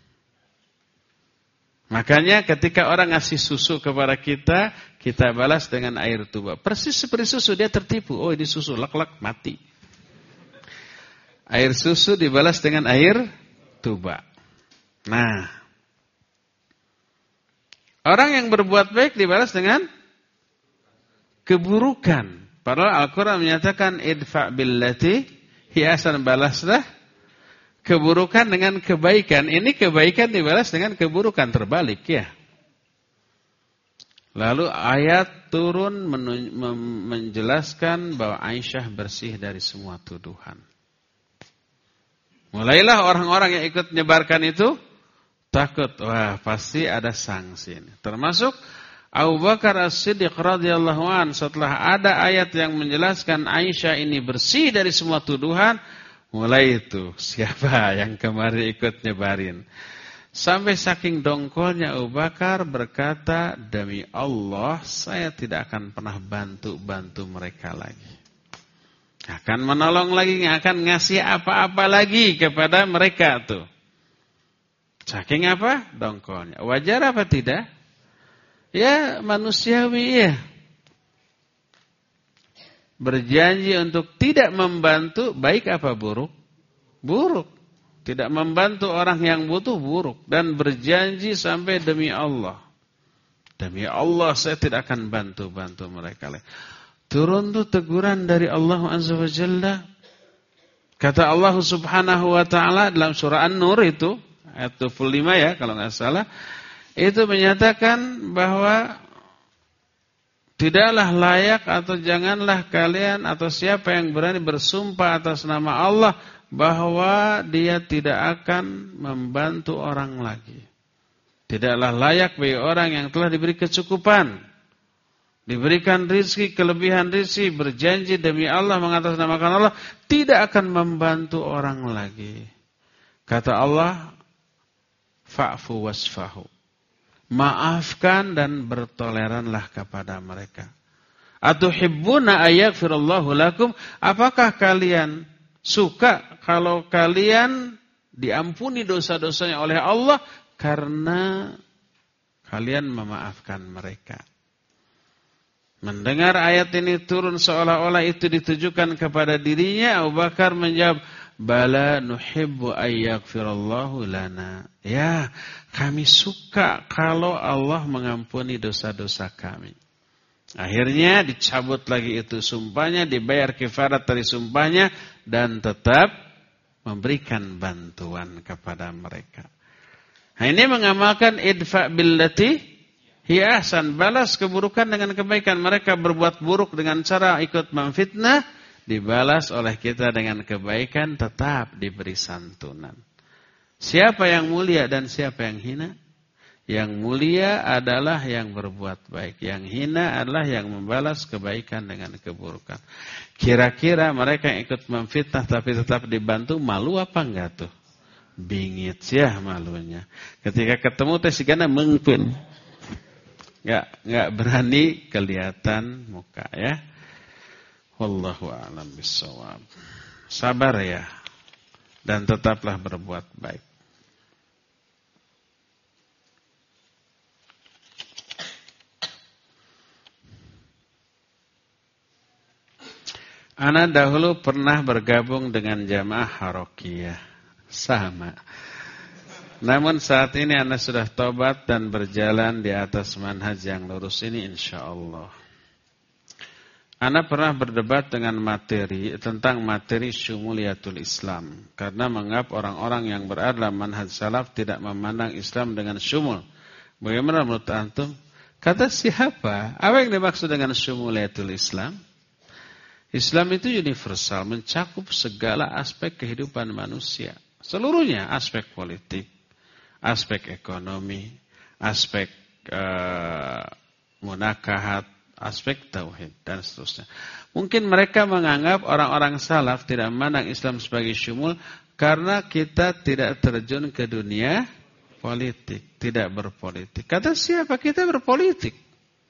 Makanya ketika orang ngasih susu kepada kita, kita balas dengan air tuba. Persis seperti susu, dia tertipu. Oh ini susu, lak-lak, mati. Air susu dibalas dengan air tuba. Nah, orang yang berbuat baik dibalas dengan keburukan. Padahal Al-Quran menyatakan idfa' billati hiasan, balaslah keburukan dengan kebaikan. Ini kebaikan dibalas dengan keburukan, terbalik ya. Lalu ayat turun menjelaskan bahwa Aisyah bersih dari semua tuduhan. Mulailah orang-orang yang ikut menyebarkan itu takut, wah pasti ada sanksi ini. Termasuk Abu Bakar As-Siddiq radhiyallahu anhu setelah ada ayat yang menjelaskan Aisyah ini bersih dari semua tuduhan, mulai itu siapa yang kemarin ikut nyebarin. Sampai saking dongkolnya Abu Bakar berkata, demi Allah saya tidak akan pernah bantu-bantu mereka lagi. Akan menolong lagi, akan ngasih apa-apa lagi kepada mereka tuh. Saking apa? Dongkolnya. Wajar apa tidak? Ya manusiawi ya. Berjanji untuk tidak membantu, baik apa buruk? Buruk. Tidak membantu orang yang butuh, buruk. Dan berjanji sampai demi Allah. Demi Allah saya tidak akan bantu-bantu mereka. Turun tuh teguran dari Allah Azza wa Jalla. Kata Allah Subhanahu wa Ta'ala dalam surah An-Nur itu, ayat dua puluh lima ya kalau nggak salah, itu menyatakan bahwa tidaklah layak atau janganlah kalian atau siapa yang berani bersumpah atas nama Allah bahwa dia tidak akan membantu orang lagi. Tidaklah layak bagi orang yang telah diberi kecukupan, diberikan rizki, kelebihan rizki, berjanji demi Allah, mengatasnamakan Allah, tidak akan membantu orang lagi. Kata Allah, fa'fu wasfahu. Maafkan dan bertoleranlah kepada mereka. Atuhibbuna ayaghfirallahu lakum? Apakah kalian suka kalau kalian diampuni dosa-dosanya oleh Allah karena kalian memaafkan mereka? Mendengar ayat ini turun seolah-olah itu ditujukan kepada dirinya, Abu Bakar menjawab, bala nuhibbu ayaghfirallahu lana. Ya, kami suka kalau Allah mengampuni dosa-dosa kami. Akhirnya dicabut lagi itu sumpahnya, dibayar kifarat dari sumpahnya, dan tetap memberikan bantuan kepada mereka. Nah, ini mengamalkan idfa billati hiya ahsan, balas keburukan dengan kebaikan. Mereka berbuat buruk dengan cara ikut memfitnah, dibalas oleh kita dengan kebaikan, tetap diberi santunan. Siapa yang mulia dan siapa yang hina? Yang mulia adalah yang berbuat baik. Yang hina adalah yang membalas kebaikan dengan keburukan. Kira-kira mereka yang ikut memfitnah tapi tetap dibantu, malu apa enggak tuh? Bingit ya malunya. Ketika ketemu teh sigana mengpun. Enggak enggak berani kelihatan muka ya. Wallahu a'lam bissawab. Sabar ya. Dan tetaplah berbuat baik. Ana dahulu pernah bergabung dengan jamaah Harokiyah. Sama. Namun saat ini ana sudah tobat dan berjalan di atas manhaj yang lurus ini insyaallah. Ana pernah berdebat dengan materi tentang materi syumuliyatul Islam. Karena menganggap orang-orang yang berada dalam manhaj salaf tidak memandang Islam dengan syumul. Bagaimana menurut antum? Kata siapa? Apa yang dimaksud dengan syumuliyatul Islam? Islam itu universal, mencakup segala aspek kehidupan manusia. Seluruhnya, aspek politik, aspek ekonomi, aspek uh, munakahat, aspek tauhid, dan seterusnya. Mungkin mereka menganggap orang-orang salaf tidak memandang Islam sebagai syumul karena kita tidak terjun ke dunia politik, tidak berpolitik. Kata siapa? Kita berpolitik.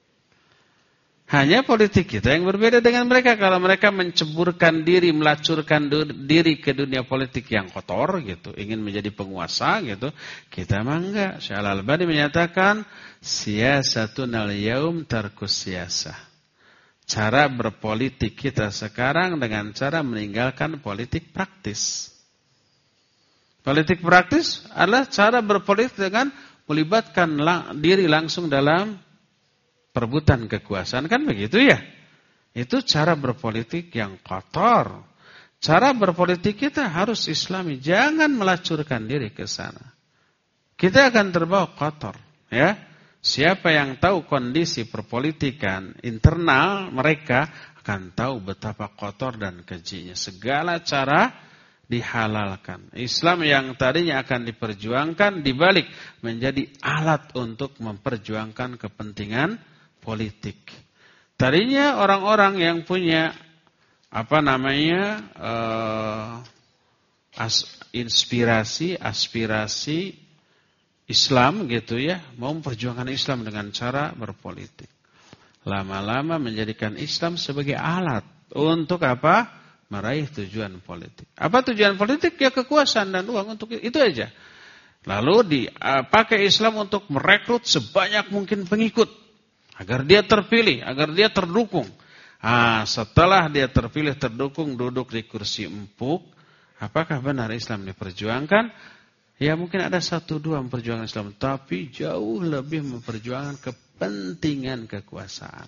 Hanya politik kita yang berbeda dengan mereka. Kalau mereka menceburkan diri, melacurkan diri ke dunia politik yang kotor gitu, ingin menjadi penguasa gitu, kita mah enggak. Syekh Al-Albani menyatakan siyasatun al-yaum tarkus siyasah. Cara berpolitik kita sekarang dengan cara meninggalkan politik praktis. Politik praktis adalah cara berpolitik dengan melibatkan diri langsung dalam perebutan kekuasaan, kan begitu ya? Itu cara berpolitik yang kotor. Cara berpolitik kita harus Islami, jangan melacurkan diri ke sana. Kita akan terbawa kotor, ya. Siapa yang tahu kondisi perpolitikan internal mereka akan tahu betapa kotor dan kejinya. Segala cara dihalalkan. Islam yang tadinya akan diperjuangkan dibalik menjadi alat untuk memperjuangkan kepentingan politik. Tadinya orang-orang yang punya apa namanya uh, as, inspirasi, aspirasi Islam gitu ya, mau memperjuangkan Islam dengan cara berpolitik. Lama-lama menjadikan Islam sebagai alat untuk apa? Meraih tujuan politik. Apa tujuan politik? Ya kekuasaan dan uang, untuk itu aja. Lalu dipakai Islam untuk merekrut sebanyak mungkin pengikut. Agar dia terpilih, agar dia terdukung. Ah, setelah dia terpilih, terdukung, duduk di kursi empuk, apakah benar Islam diperjuangkan? Ya mungkin ada satu dua memperjuangkan Islam, tapi jauh lebih memperjuangkan kepentingan kekuasaan.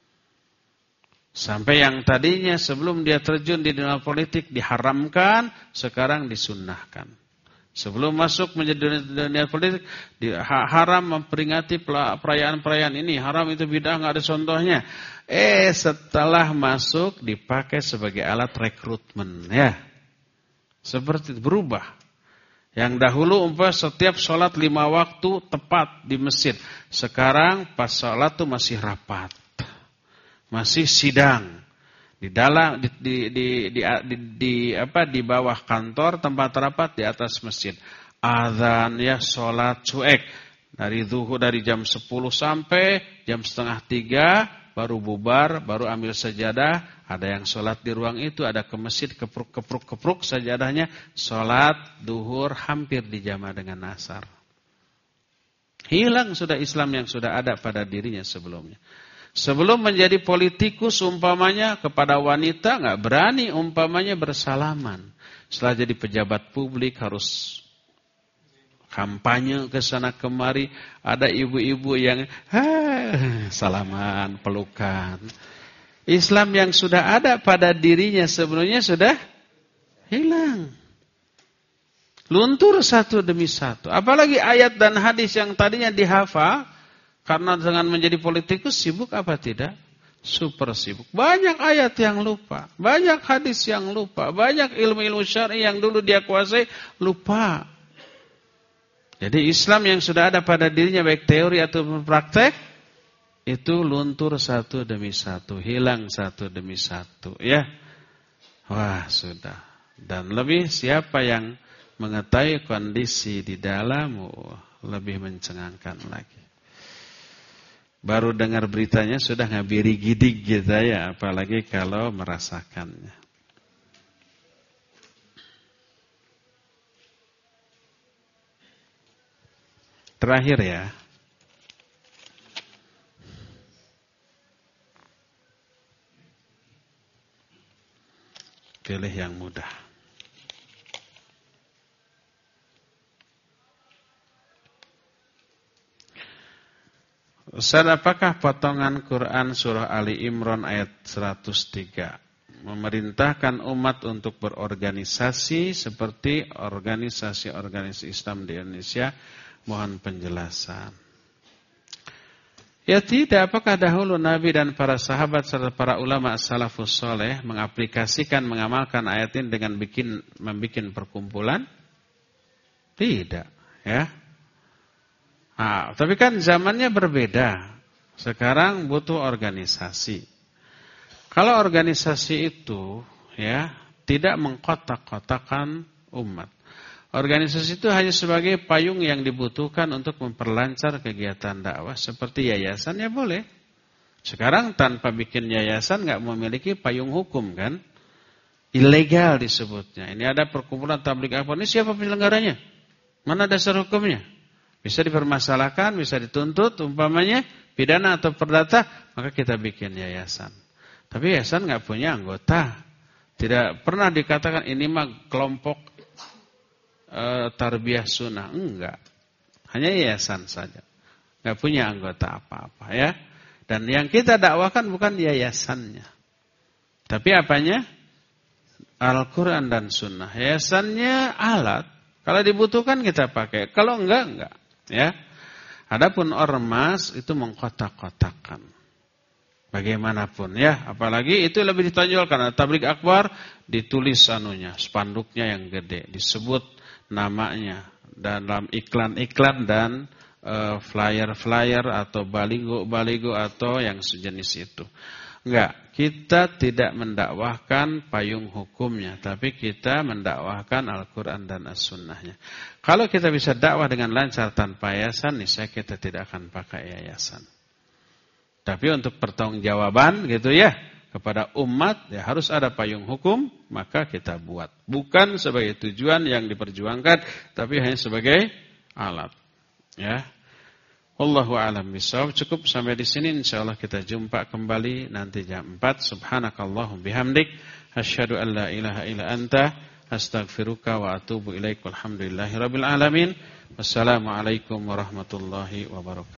Sampai yang tadinya sebelum dia terjun di dunia politik diharamkan, sekarang disunnahkan. Sebelum masuk menjadi dunia politik, haram memperingati perayaan-perayaan ini, haram itu bid'ah, nggak ada contohnya. Eh setelah masuk dipakai sebagai alat rekrutmen, ya. Seperti itu, berubah. Yang dahulu umpah setiap sholat lima waktu tepat di masjid. Sekarang pas sholat tuh masih rapat. Masih sidang. Di dalam, di, di, di, di, di, di, apa, di bawah kantor tempat rapat di atas masjid. Adzan ya sholat cuek. Dari zuhur dari jam sepuluh sampai jam setengah tiga. Baru bubar, baru ambil sajadah. Ada yang sholat di ruang itu, ada ke masjid, kepruk-kepruk-kepruk sajadahnya. Sholat duhur hampir dijama dengan asar. Hilang sudah Islam yang sudah ada pada dirinya sebelumnya. Sebelum menjadi politikus umpamanya kepada wanita nggak berani umpamanya bersalaman. Setelah jadi pejabat publik harus kampanye ke sana kemari, ada ibu-ibu yang salaman, pelukan. Islam yang sudah ada pada dirinya sebelumnya sudah hilang. Luntur satu demi satu. Apalagi ayat dan hadis yang tadinya dihafal, karena dengan menjadi politikus sibuk apa tidak? Super sibuk. Banyak ayat yang lupa, banyak hadis yang lupa, banyak ilmu-ilmu syar'i yang dulu dia kuasai lupa. Jadi Islam yang sudah ada pada dirinya baik teori atau praktek itu luntur satu demi satu, hilang satu demi satu, ya. Wah, sudah. Dan lebih siapa yang mengetahui kondisi di dalam, oh, lebih mencengangkan lagi. Baru dengar beritanya sudah ngabiri gidig gitu ya, apalagi kalau merasakannya. Terakhir ya. Pilih yang mudah. Ustaz, apakah potongan Quran surah Ali Imran ayat seratus tiga memerintahkan umat untuk berorganisasi seperti organisasi-organisasi Islam di Indonesia? Mohon penjelasan. Ya tidak, apakah dahulu Nabi dan para sahabat serta para ulama salafus soleh mengaplikasikan, mengamalkan ayat ini dengan bikin, membikin perkumpulan? Tidak, ya. Nah, tapi kan zamannya berbeda. Sekarang butuh organisasi. Kalau organisasi itu, ya, tidak mengkotak-kotakan umat. Organisasi itu hanya sebagai payung yang dibutuhkan untuk memperlancar kegiatan dakwah. Seperti yayasan ya boleh. Sekarang tanpa bikin yayasan nggak memiliki payung hukum kan. Ilegal disebutnya. Ini ada perkumpulan tabligh akbar. Ini siapa penyelenggaranya? Mana dasar hukumnya? Bisa dipermasalahkan, bisa dituntut umpamanya pidana atau perdata. Maka kita bikin yayasan. Tapi yayasan nggak punya anggota. Tidak pernah dikatakan ini mah kelompok Uh, tarbiyah sunnah, enggak. Hanya yayasan saja. Enggak punya anggota apa-apa ya. Dan yang kita dakwakan bukan yayasannya. Tapi apanya? Al-Quran dan sunnah. Yayasannya alat. Kalau dibutuhkan kita pakai. Kalau enggak, enggak. Ya. Adapun ormas itu mengkotak-kotakan. Bagaimanapun ya. Apalagi itu lebih ditonjolkan. Tabligh akbar ditulis anunya, spanduknya yang gede. Disebut namanya dalam iklan-iklan dan uh, flyer-flyer atau baligo-baligo atau yang sejenis itu. Enggak, kita tidak mendakwahkan payung hukumnya, tapi kita mendakwahkan Al-Quran dan As-Sunnahnya. Kalau kita bisa dakwah dengan lancar tanpa yayasan, niscaya kita tidak akan pakai yayasan. Tapi untuk pertanggungjawaban gitu ya, kepada umat ya harus ada payung hukum, maka kita buat. Bukan sebagai tujuan yang diperjuangkan, tapi hanya sebagai alat. Ya. Wallahu a'lam bishawab. Cukup sampai di sini, insyaallah kita jumpa kembali nanti jam empat. Subhanakallahum bihamdik asyhadu an la ilaha illa anta astaghfiruka wa atubu ilaik. Walhamdulillahirabbil alamin. Wassalamualaikum warahmatullahi wabarakatuh.